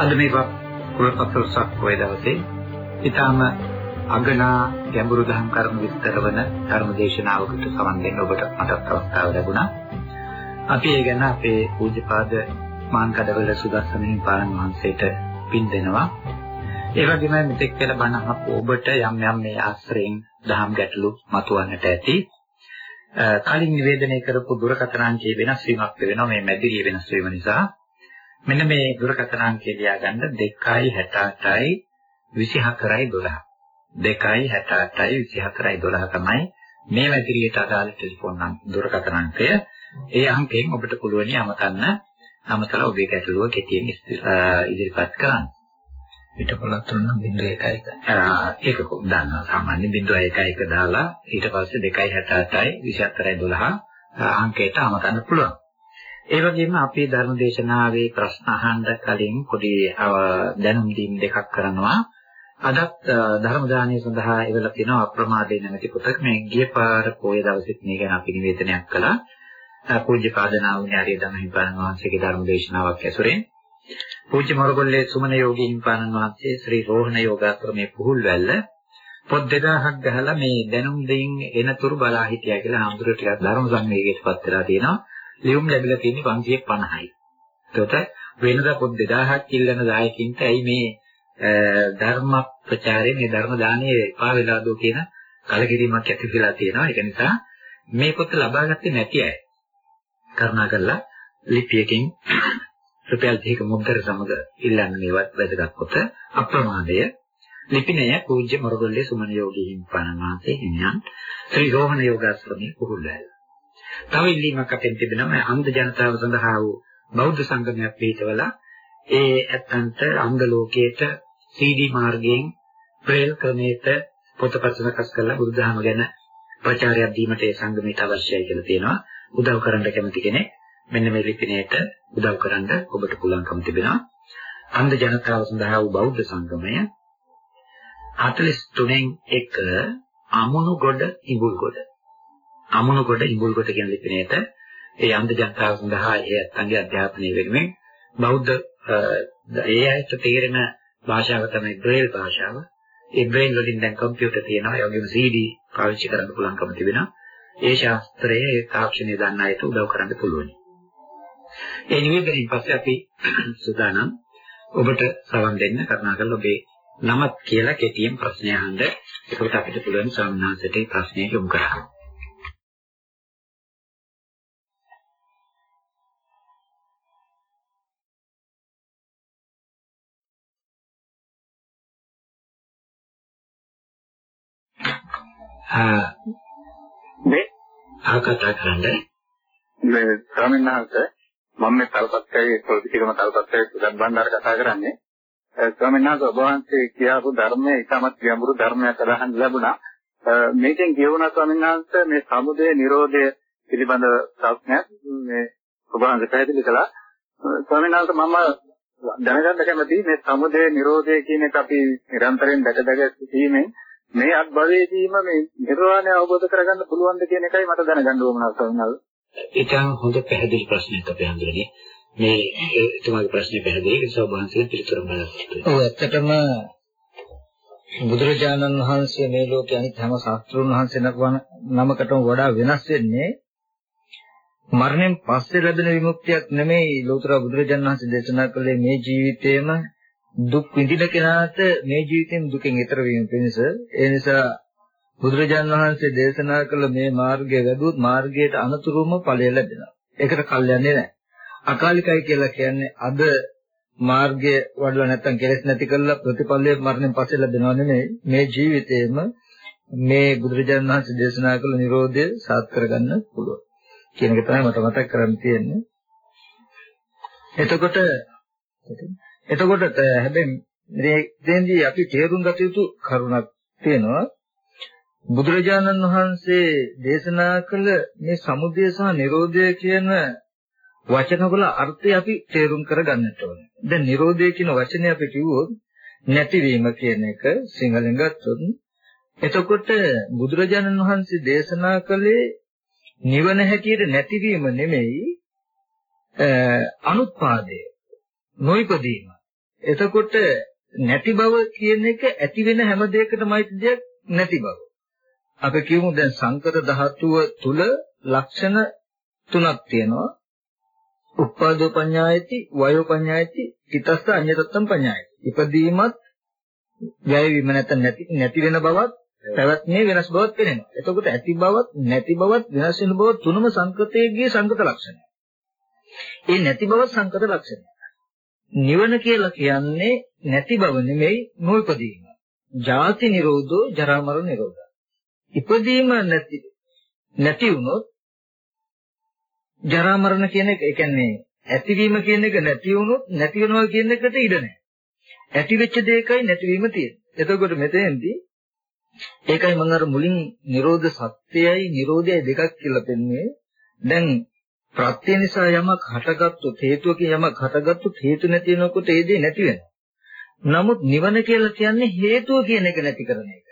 අද මේ පුරපත්‍රසක් පොය දවසේ ඊටම අගනා ගැඹුරු දහම් කරුණු විස්තර වන ධර්ම දේශනාවකට සමන් දෙන්න ඔබට මටත් අවස්ථාව ලැබුණා. අපි ඒ ගැන අපේ පූජ්‍යපාද මාන්කඩවල සුදස්සන හිමිපාණන් වහන්සේට පින් දෙනවා. ඒ වගේම මෙතෙක් කියලා බණ අහපු ඔබට යම් මේ ආශ්‍රයෙන් දහම් ගැටලු මතුවන්නට ඇති. කලින් නිවේදනය කරපු දුරකථන අංකයේ වෙනස් වීමක් වෙනවා මේ මැදිරිය වෙනස් වීම නිසා. මෙන්න මේ දුරකථන අංකය ලියාගන්න 268යි 24යි 268යි 24යි 12 තමයි මේ මැදිරියට අදාළ ටෙලිෆෝන් දුරකථන අංකය. ඒ අංකයෙන් ඔබට පුළුවන් අමතලා ඔබේ ගැටලුව කෙටියෙන් ඉදිරිපත් කරන්න. පිටපොළක් තුන 011. ඒක කොහොමද දන්නවා සාමාන්‍ය 011 දාලා ඊට පස්සේ 268යි 24යි 12 අංකයට අමතන්න පුළුවන්. ඒ වගේම අපේ ධර්ම දේශනාවේ ප්‍රශ්න අහන්න කලින් පොඩි දැනුම් දීම් දෙකක් කරනවා. අදත් ධර්ම දානය සඳහා එවලා තියෙනවා අප්‍රමාදයෙන් නැති පොතක්. මේ ගිය පාර පොය දවසෙත් මේ ගැන අපි නිවේදනයක් කළා. පූජ්‍යපාද නාවුනේ ආර්ය ධම්මහිමිපාණන් වහන්සේගේ ධර්ම දේශනාවක් ඇසුරෙන් පූජ්‍ය මොරගොල්ලේ සුමන යෝගී හිමිපාණන් වහන්සේ ශ්‍රී රෝහණ යෝගාශ්‍රමයේ පුහුල්වැල්ල පොත් 2000ක් ගහලා මේ දැනුම් දෙයින් එනතුරු බලා හිටියා කියලා හඳුර ටිකක් ධර්ම සංවේගයටපත් වෙලා තියෙනවා. ලියුම් ලැබිලා තියෙන්නේ 550යි. ඒකට වෙනදා පොත් 2000ක් ඉල්ලන දායකින්ට ඇයි මේ ධර්ම ප්‍රචාරයේ මේ ධර්ම දානයේ එපා වෙලා දෝ කියන කලකිරීමක් ඇති වෙලා තියෙනවා. ඒක නිසා මේ පොත ලබා ගත්තේ නැති අය කරුණාකරලා ලිපියකින් රුපියල් 30ක මුද්දර සමග ඉල්ලන්න මේවත් වැදගත් පොත අප්‍රමාදය. ලිපිනය පූජ්‍ය මොරගොල්ලේ සුමන යෝගී හිමිපාණන් වහන්සේ හිමියන් ශ්‍රී රෝහණ යෝගාශ්‍රමයේ පුහුල්වැල්. තව ඉල්ලීමක් අපෙන් තිබෙනවා අන්ධ ජනතාව සඳහා වූ බෞද්ධ සංගමයක් පිටවලා ඒ ඇත්තන්ට අන්ධ ලෝකයට CD මාර්ගයෙන් ප්‍රේල් ක්‍රමයට පොතපත සකස් කරලා බුදුදහම ගැන ප්‍රචාරයක් දීමට ඒ සංගමයට අවශ්‍යයි කියලා තියෙනවා. උදව් කරන්න කැමති කෙනෙක් මෙන්න මේ ලිපිනයට උදව් කරන්න ඔබට පුළුවන්කම තිබෙනවා. අන්ධ ජනතාව සඳහා වූ බෞද්ධ සංගමය 43න් 1 අමුණුගොඩ ඉඹුල්ගොඩ කියන ලිපිනයට ඒ අන්ධ ජනතාව සඳහා ඒ අංගයේ අධ්‍යාපනය වෙනුවෙන් බෞද්ධ ඒ අයට තේරෙන භාෂාව තමයි බ්‍රේල් භාෂාව. ඒ බ්‍රේල් වලින් දැන් කම්පියුටර් තියෙනවා. ඒ වගේම CD පාවිච්චි කරන්න පුළුවන්කම තිබෙනවා. ඒ ශාස්ත්‍රයේ ඒ තාක්ෂණය දන්න අයට උදව් කරන්න පුළුවන්. ඒ නිවේදනයෙන් පස්සේ අපි සූදානම් ඔබට සවන් දෙන්න කරුණාකරලා ඔබේ නමත් කියලා කෙටියෙන් ප්‍රශ්නය අහන්න. ඒකට අපිට පුළුවන් සම්මාසයට ප්‍රශ්නය යොමු කරන්න. කතා කරන්නේ මේ ස්වාමීන් වහන්සේ මම මේ තල්පත්කයේ පොලිටිකම තල්පත්කයේ සුදන් බණ්ඩාර කතා කරන්නේ. ස්වාමීන් වහන්සේ ඔබ වහන්සේ කියපු ධර්මයේ ඉතාමත් ගැඹුරු ධර්මයක් අදහන් ලැබුණා. මේකෙන් කියවුණා ස්වාමීන් වහන්සේ මේ සමුදය නිරෝධය පිළිබඳ ප්‍රශ්නයක් මේ ඔබ වහන්සේ පැහැදිලි කළා. ස්වාමීන් වහන්සේ මම දැනගන්න කැමතියි මේ සමුදය නිරෝධය කියන එක අපි නිරන්තරයෙන් දැක සිටීමෙන් මේ අත්භවයේදීම මේ නිර්වාණය අවබෝධ කරගන්න පුළුවන්ද කියන එකයි මට දැනගන්න ඕන ස්වාමීන්. ඒක හොඳ පැහැදිලි ප්‍රශ්නයක් අපේ අඳුරේ. මේ එතුමාගේ ප්‍රශ්නේ පැහැදිලි ඒක සෝබහන්සේ පිළිතුරු බලන්න. ඔව් ඇත්තටම බුදුරජාණන් වහන්සේ මේ ලෝකයේ අනිත් හැම ශාස්ත්‍රඥ වහන්සේ නමකටම වඩා වෙනස් වෙන්නේ මරණයෙන් පස්සේ ලැබෙන විමුක්තියක් නෙමෙයි. ලෝතර බුදුරජාණන් වහන්සේ දේශනා කළේ මේ ජීවිතේම දුක් විඳින කෙනාට මේ ජීවිතෙන් දුකෙන් ඈතර වීම පිණිස. ඒ නිසා බුදුරජාණන් වහන්සේ දේශනා කළ මේ මාර්ගය වැදුවොත් මාර්ගයට අනුතුරුම ඵලය ලැබෙනවා. ඒකට කල් යන්නේ නැහැ. අකාලිකයි කියලා කියන්නේ අද මාර්ගය වඩලා නැත්තම් කෙලෙස් නැති කරලා ප්‍රතිඵලය මරණයෙන් පස්සේ ලැබෙනව නෙමෙයි. මේ ජීවිතේම මේ බුදුරජාණන් වහන්සේ දේශනා කළ Nirodha සාත් කරගන්න පුළුවන් කියන එක තමයි මට මතක් කරන්න තියෙන්නේ. එතකොට හැබැයි මේ දෙන්දී අපි තේරුම් ගත යුතු කරුණක් තියෙනවා. බුදුරජාණන් වහන්සේ දේශනා කළ මේ සමුදය සහ නිරෝධය කියන වචනවල අර්ථය අපි තේරුම් කරගන්නට ඕනේ. දැන් නිරෝධය කියන වචනේ අපි කිව්වොත් නැතිවීම කියන එක සිංහලෙන් ගත්තොත් එතකොට බුදුරජාණන් වහන්සේ දේශනා කළේ නිවන හැටියට නැතිවීම නෙමෙයි අනුත්පාදය නොයිපදීම. එතකොට නැති බව කියන එක ඇති වෙන හැම දෙයකටමයි දෙයක් නැති බව. අපි කියමු දැන් සංකත ධාතුව තුල ලක්ෂණ තුනක් තියෙනවා. උප්පාදෝ පඤ්ඤායති, වයෝ පඤ්ඤායති, චිත්තස්ස අඤ්ඤතත්තම් පඤ්ඤායති. ඉපදීමත්, වැයවීම නැත්නම් නැති වෙන බවත්, පැවැත්මේ වෙනස් බවත් පෙනෙනවා. එතකොට ඇති බවත්, නැති බවත්, වෙනස් වෙන බවත් තුනම සංකතයේගේ සංකත ලක්ෂණ. ඒ නැති බවත් සංකත ලක්ෂණ. නිවන කියලා කියන්නේ නැති බව නෙමෙයි, නොඉපදීම. ජාති නිරෝධෝ, ජරා මරණ නිරෝධා. ඉපදීම නැති වුණොත් ජරා මරණ කියන එක, ඒ කියන්නේ ඇතිවීම කියන එක නැති වුණොත් නැති වෙනවා කියන එකට ඉඩ නැහැ. ඇති වෙච්ච දෙයකයි නැතිවීම තියෙන්නේ. එතකොට මෙතෙන්දී ඒකයි මම අර මුලින් නිරෝධ සත්‍යයයි නිරෝධයයි දෙකක් කියලා පෙන්වන්නේ. දැන් ප්‍රත්‍ය නිසා යමක් හටගත්තොත්, හේතුවකින් යමක් හටගත්තොත් හේතු නැති වෙනකොට ඒ දේ නැති වෙනවා. නමුත් නිවන කියලා කියන්නේ හේතුව කියන එක නැති කරන එක.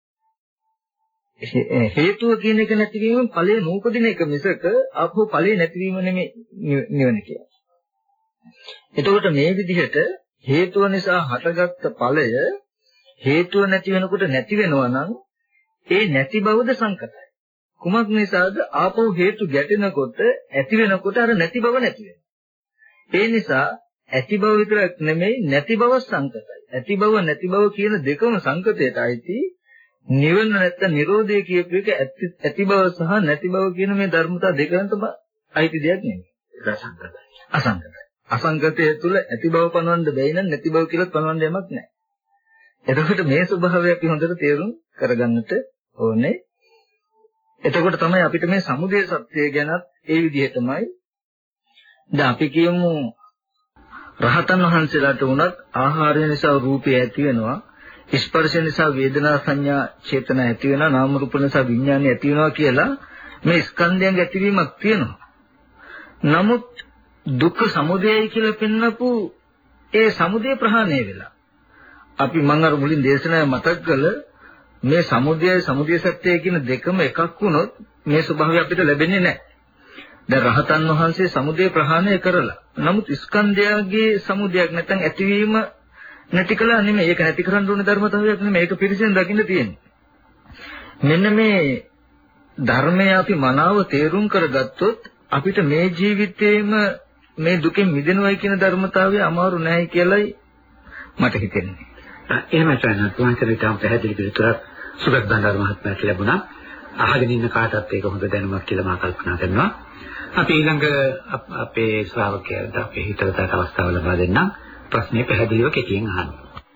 හේතුව කියන එක නැතිවීම ඵලයේ නූපදින එක මිසක ආපහු ඵලයේ නැතිවීම නෙමෙයි නිවන කියන්නේ. එතකොට මේ විදිහට හේතුව නිසා හටගත්ත ඵලය හේතුව නැති වෙනකොට නැති වෙනවා නම් ඒ නැති බවද සංකතයි. කුමක් නිසාද? ආපහු හේතු ගැටෙනකොට ඇති වෙනකොට අර නැති බව නැති වෙනවා. ඒ නිසා ඇති බව විතරක් නෙමෙයි නැති බව සංකතයි. ඇති බව නැති බව කියන දෙකම සංකතයට අයිති. නිවන නැත්නම් නිරෝධය කියපු එක ඇති බව සහ නැති බව කියන මේ ධර්මතා දෙකකට අයිති දෙයක් නෙමෙයි. ඒක අසංකතයි. අසංකතයි. අසංකතය තුළ ඇති බව පනවන්න බැයි නම් නැති බව කියලා පනවන්න යමක් නැහැ. එතකොට මේ ස්වභාවය අපි හොඳට තේරුම් කරගන්නට ඕනේ. එතකොට තමයි අපිට මේ සමුදය සත්‍යය ගැනත් ඒ විදිහටමයි. දැන් අපි කියමු රහතන් වහන්සේලාට වුණත් ආහාරය නිසා රූපය ඇති වෙනවා. ස්පර්ශ නිසා වේදනා සංඥා චේතනා ඇති වෙනවා. නාම රූප නිසා විඥානය ඇති වෙනවා කියලා මේ ස්කන්ධයන්ගේ ඇතිවීමක් තියෙනවා. නමුත් දුක්ඛ සමුදයයි කියලා පෙන්නපු ඒ සමුදය ප්‍රහාණය වෙලා. අපි මම අර මුලින් දේශනාවේ මතක් කළ මේ සමුදය සත්‍යය කියන දෙකම එකක් වුණොත් මේ ස්වභාවය අපිට ලැබෙන්නේ නැහැ. දැන් රහතන් වහන්සේ සමුදය ප්‍රහාණය කරලා. නමුත් ස්කන්ධයගේ සමුදයක් නැත්නම් ඇතිවීම නැති කළා නෙමෙයි. ඒක නැති කරන්න ඕනේ ධර්මතාවයක් නෙමෙයි. ඒක පිරිසෙන් දකින්න තියෙන්නේ. මෙන්න මේ ධර්මය අපි මනාව තේරුම් කරගත්තොත් අපිට මේ ජීවිතේම මේ දුකෙන් මිදෙනවයි කියන ධර්මතාවය අමාරු නැහැ කියලායි මට හිතෙන්නේ. එහෙමයි සයන්ත් වහන්සේට පැහැදිලි පිළිතුරක් සුගත් බණ්ඩාර මහත්මයාට ලැබුණා. අහගෙන ඉන්න කාටත් ඒක හොඳ දැනුමක් කියලා මා කල්පනා කරනවා. අපි ඊළඟ අපේ ශ්‍රාවකයාට අපේ හිතවතට අවස්ථාව ලබා දෙන්නම්. ප්‍රශ්නේ පැහැදිලිව කෙටියෙන් අහන්න.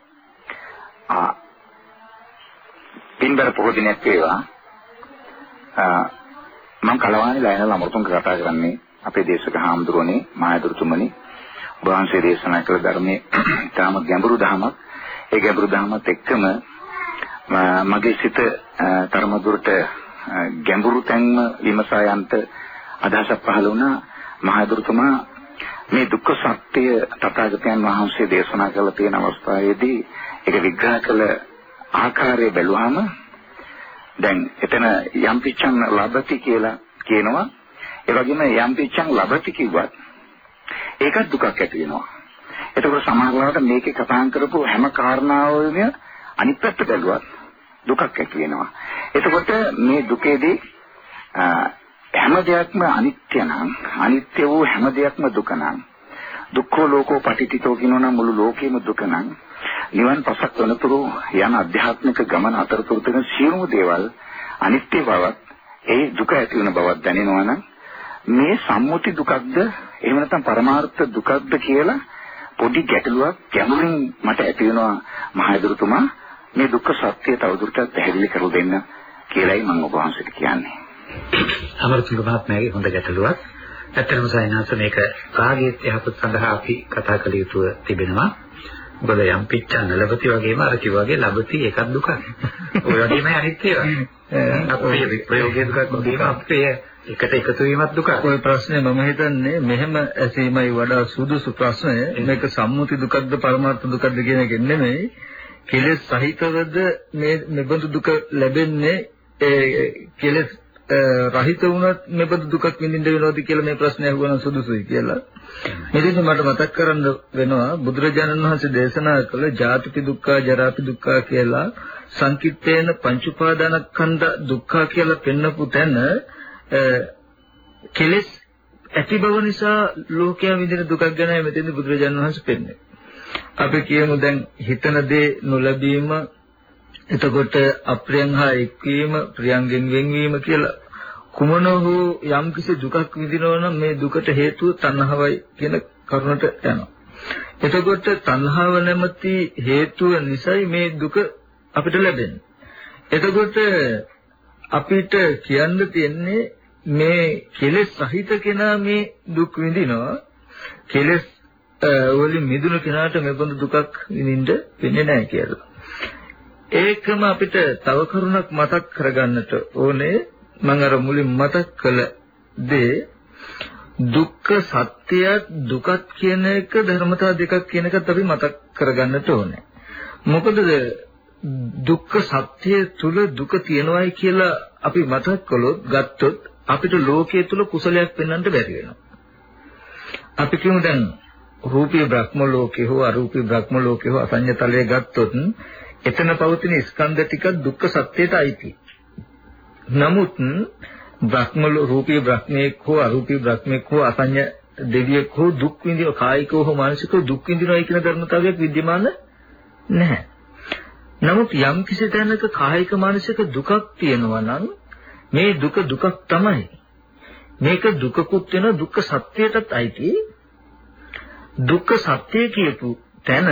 පින්බර පොහොය දිනක් වේවා. මම කලවාණි ලයනල් අමරතුංග කතා කරන්නේ අපේ දේශක හාමුදුරනේ මායදුරුතුමනි. ඔබ වහන්සේ දේශනා කළ ධර්මයේ තාම ගැඹුරු ධර්මයක්. ඒ ගැඹුරු ධර්මත් එක්කම මගේ සිත තරම දුරට ගැඹුරු තැන්ම විමසා යන්ට අදහසක් පහළ වුණා. මහදුරුතුමා මේ දුක්ඛ සත්‍ය තථාගතයන් වහන්සේ දේශනා කළ තියෙන අවස්ථාවේදී ඒක විග්‍රහ කළ ආකාරය බැලුවාම දැන් එතන යම් පිච්ඡන් ලබති කියලා කියනවා. ඒ වගේම යම් පිච්ඡන් ලබති කිව්වත් ඒකත් දුකක් ඇති වෙනවා. එතකොට සමහරවිට මේකේ කතා කරපු හැම කාරණාවෙම අනිත් පැත්ත බැලුවත් දුකක් ඇති වෙනවා. එතකොට මේ දුකේදී හැම දෙයක්ම අනිත්‍ය නම්, අනිත්‍ය වූ හැම දෙයක්ම දුක නම්, දුක්ඛෝ ලෝකෝ පටිච්චිතෝ කියනවා මුළු ලෝකෙම දුක නම්, නිවන් පසක් වනතුරු යන අධ්‍යාත්මික ගමන අතරතුර තියෙන සියලුම දේවල් අනිත්‍ය බවත්, ඒ දුක ඇති වෙන බවත් දැනෙනවා නම් මේ සම්මුති දුකක්ද එහෙම නැත්නම් පරමාර්ථ දුකක්ද කියලා පොඩි ගැටලුවක් ගැඹුරින් මට ඇති වෙනවා. මහදුරුතුමා මේ දුක්ඛ සත්‍ය තවදුරටත් පැහැදිලි කරලා දෙන්න කියලායි මම ඔබ වහන්සේට කියන්නේ. අමරතුංග මහත්මයාගේ හොඳ ගැටලුවක්. ඇත්තටම සයන්ස මේක කාගේත් යහපත සඳහා අපි කතා කළ යුතු තිබෙනවා. මොකද යම් පිච්චන් ලැබති වගේම අර කිව්වාගේ ලැබති එකක් දුකක්. ඔය වගේමයි අනිත් ඒවා. අපේ ප්‍රයෝගයේ දුකක් වගේම අපේ එකට එකතු වීමත් දුකක්. ඔය ප්‍රශ්නේ මම හිතන්නේ මෙහෙම ඇසීමයි වඩා සුදුසු ප්‍රශ්නය. මේක සම්මුති දුකක්ද පරමාර්ථ දුකක්ද කියන එක නෙමෙයි. කෙලෙස් සහිතවද මේ මෙබඳු දුක ලැබෙන්නේ කෙලෙස් රහිත වුණත් මෙබඳු දුකක් විඳින්න වෙනවද කියලා මේ ප්‍රශ්නේ අහුවන සුදුසුයි කියලා. මෙතන මට මතක් කරන්න වෙනවා බුදුරජාණන් වහන්සේ දේශනා කළ ජාතිපි දුක්ඛ ජරාපි දුක්ඛ කියලා සංකිට්ඨේන පංච උපාදානස්කන්ධ දුක්ඛ කියලා පෙන්නපු තැන කෙලෙස් ඇති බව නිසා ලෝකයා විඳින දුකක් ගැන මෙතෙන්දී බුදුරජාණන් වහන්සේ පෙන්නන්නේ. අපි කියමු දැන් හිතන දේ නොලැබීම, එතකොට අප්‍රියං හා එක්වීම, ප්‍රියංගෙන් වෙන්වීම කියලා කුමන හෝ යම්කිසි දුකක් විඳිනවා නම් මේ දුකට හේතුව තණ්හාවයි කියන කරුණට යනවා. එතකොට තණ්හාව නැමැති හේතුව නිසායි මේ දුක අපිට ලැබෙන්නේ. එතකොට අපිට කියන්න තියෙන්නේ මේ කෙලෙස් සහිත කෙනා මේ දුක් විඳිනවා. කෙලෙස් වලින් මිදුණු කෙනාට මෙබඳු දුකක් විඳින්න වෙන්නේ නැහැ කියලා. ඒකම අපිට තව කරුණක් මතක් කරගන්නට ඕනේ. මම අර මුලින් මතක් කළ දේ දුක්ඛ සත්‍යයත් දුකත් කියන එක ධර්මතා දෙකක් කියන එකත් අපි මතක් කරගන්නට ඕනේ. මොකද දුක්ඛ සත්‍ය තුල දුක තියෙනවායි කියලා අපි මතක් කළොත් ගත්තොත් අපිට ලෝකයේ තුල කුසලයක් පෙන්වන්න බැරි වෙනවා. අපි කියමු දැන් රූපී බ්‍රහ්ම ලෝකේ හෝ අරූපී බ්‍රහ්ම ලෝකේ හෝ අසඤ්ඤතලයේ ගත්තොත් එතන පවතින ස්කන්ධ ටික දුක්ඛ සත්‍යයට අයිති. නමුත් බ්‍රහ්ම රූපී බ්‍රහ්මෙක් හෝ අරූපී බ්‍රහ්මෙක් හෝ අසඤ්ඤ දෙවියෙක් හෝ දුක් විඳින කායිකව හෝ මානසිකව දුක් විඳිනවා කියන ධර්මතාවයක් විද්‍යමාන නැහැ. නමුත් යම් කිසි තැනක කායික මානසික දුකක් තියෙනවා නම් මේ දුක දුකක් තමයි. මේක දුකකුත් වෙන දුක්ඛ සත්‍යයටත් අයිති. දුක්ඛ සත්‍ය කියපු තැන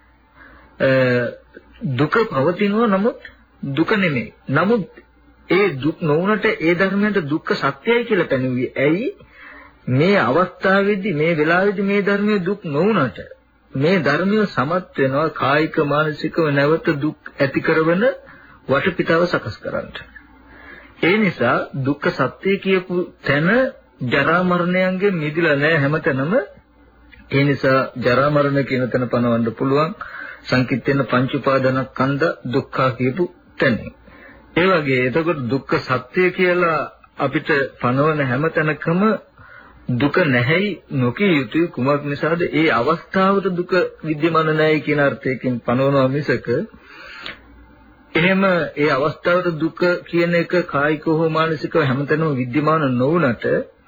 දුක පවතිනවා නමුත් දුක නෙමෙයි. නමුත් ඒ දුක් නොවුනට ඒ ධර්මයට දුක්ඛ සත්‍යයි කියලා පැනුවේ. ඇයි? මේ අවස්ථාවේදී මේ වෙලාවේදී මේ ධර්මයේ දුක් නොවුනට මේ ධර්මය සමත් වෙනවා කායික මානසිකව නැවත දුක් ඇති කරන වටපිටාව සකස් කරන්නට. ඒ නිසා දුක්ඛ සත්‍ය කියපු තැන ජරා මරණයන්ගෙන් මිදිලා නැහැ හැමතැනම. ඒ නිසා ජරා මරණ කියන තැන පනවන්න පුළුවන් සංකිට්ඨේන පංච උපාදානස්කන්ධ දුක්ඛ කියපු තැන. ඒ වගේ එතකොට දුක්ඛ සත්‍ය කියලා අපිට පනවන හැමතැනකම දුක නැහැයි නොකිය යුතුයි. කුමක් නිසාද? ඒ අවස්ථාවට දුක විද්‍යමාන නැහැයි කියන අර්ථයකින් පනවනවා මිසක එහෙම ඒ අවස්ථාවට දුක කියන එක කායිකව හෝ මානසිකව හැමතැනම විද්‍යමාන නොවුනට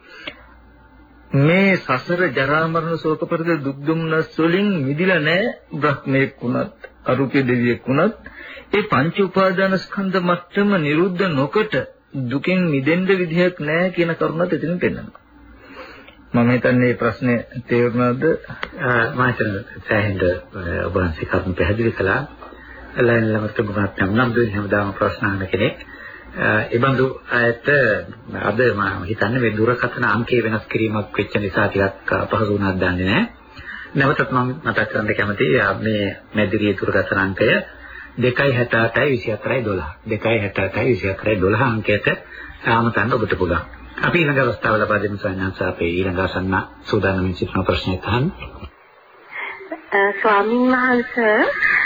මේ සසර ජරා මරණ ශෝක පරිදේ දුක් දුම්නස් වලින් මිදිලා නැහැ. බ්‍රහ්මෙක් වුණත් අරූපී දෙවියෙක් වුණත් ඒ පංච උපාදාන ස්කන්ධ මට්ටම නිරුද්ධ නොකොට දුකෙන් මිදෙන්න විදිහක් නැහැ කියන කරුණත් එතනින් පෙන්නනවා. මම හිතන්නේ මේ ප්‍රශ්නේ තේරුණාද? මම හිතන්නේ සෑහෙන ඔබ වහන්සේ කරුණු පැහැදිලි කළා. ලයින්ලමත් ඔබත් නම් දුන්නේ හැමදාම ප්‍රශ්න අහන කෙනෙක්. ඒ බඳු අයට අද මම හිතන්නේ මේ දුරකථන අංකයේ වෙනස් කිරීමක් වෙච්ච නිසා ටිකක් අපහසු වුණාද දන්නේ නැහැ. නැවතත් මම මතක් කරන්න කැමතියි මේ මැදිරියේ දුරකථන අංකය 268.24.12 268.24.12 අංකයට ආමතන්න ඔබට පුළුවන්. අපි ඊළඟ අවස්ථාව ලබා දෙමු සයන්ස් අපේ ඊළඟ අසන්න සූදානම්ින් සිටින ප්‍රශ්නයක් අහන්න. ස්වාමීන් වහන්සේ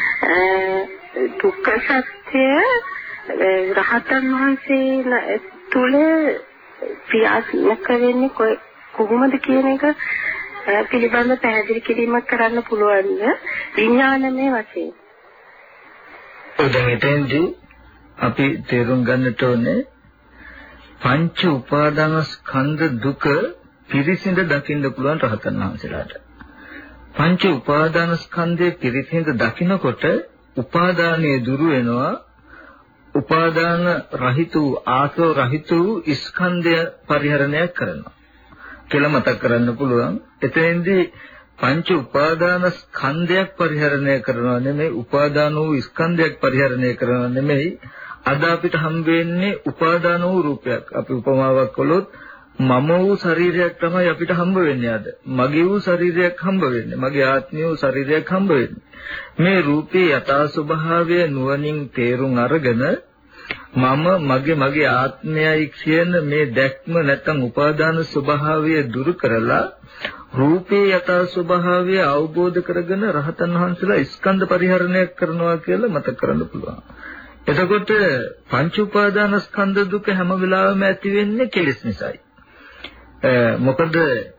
දුක්ඛ සත්‍ය රහතන් වහන්සේ තුල ක්‍රියාත්මක වෙන්නේ කොහොමද කියන එක පිළිබඳව පැහැදිලි කිරීමක් කරන්න පුළුවන්ද විඥානමය වශයෙන්? දැන් එතෙන්දී අපි තේරුම් ගන්නට ඕනේ පංච උපාදානස්කන්ධ දුක පිරිසිඳ දකින්න පුළුවන් රහතන් වහන්සේලාට. පංච උපාදානස්කන්ධයේ පිරිසිඳ දකිනකොට උපාදානයේ දුරු වෙනවා. උපාදාන රහිත වූ ආසව රහිත වූ ස්කන්ධය පරිහරණය කරනවා කියලා මතක් කරන්න පුළුවන්. එතෙන්දී පංච උපාදාන ස්කන්ධයක් පරිහරණය කරනවා නෙමෙයි, උපාදාන වූ ස්කන්ධයක් පරිහරණය කරනවා නෙමෙයි. අද අපිට හම් වෙන්නේ උපාදාන වූ රූපයක්. අපි උපමාවක් කළොත් මම වූ ශරීරයක් තමයි අපිට හම්බ වෙන්නේ අද. මගේ වූ ශරීරයක් හම්බ වෙන්නේ. මගේ ආත්මය වූ ශරීරයක් හම්බ වෙන්නේ. මේ රූපේ යථා ස්වභාවය නුවණින් තේරුම් අරගෙන මම මගේ ආත්මයයි කියන මේ දැක්ම නැත්නම් උපාදාන ස්වභාවය දුරු කරලා රූපේ යථා ස්වභාවය අවබෝධ කරගෙන රහතන් වහන්සේලා ස්කන්ධ පරිහරණය කරනවා කියලා මතක් කරන්න පුළුවන්. එතකොට පංච උපාදානස්කන්ධ දුක හැම වෙලාවෙම ඇති වෙන්නේ කෙලෙස් නිසායි. මොකද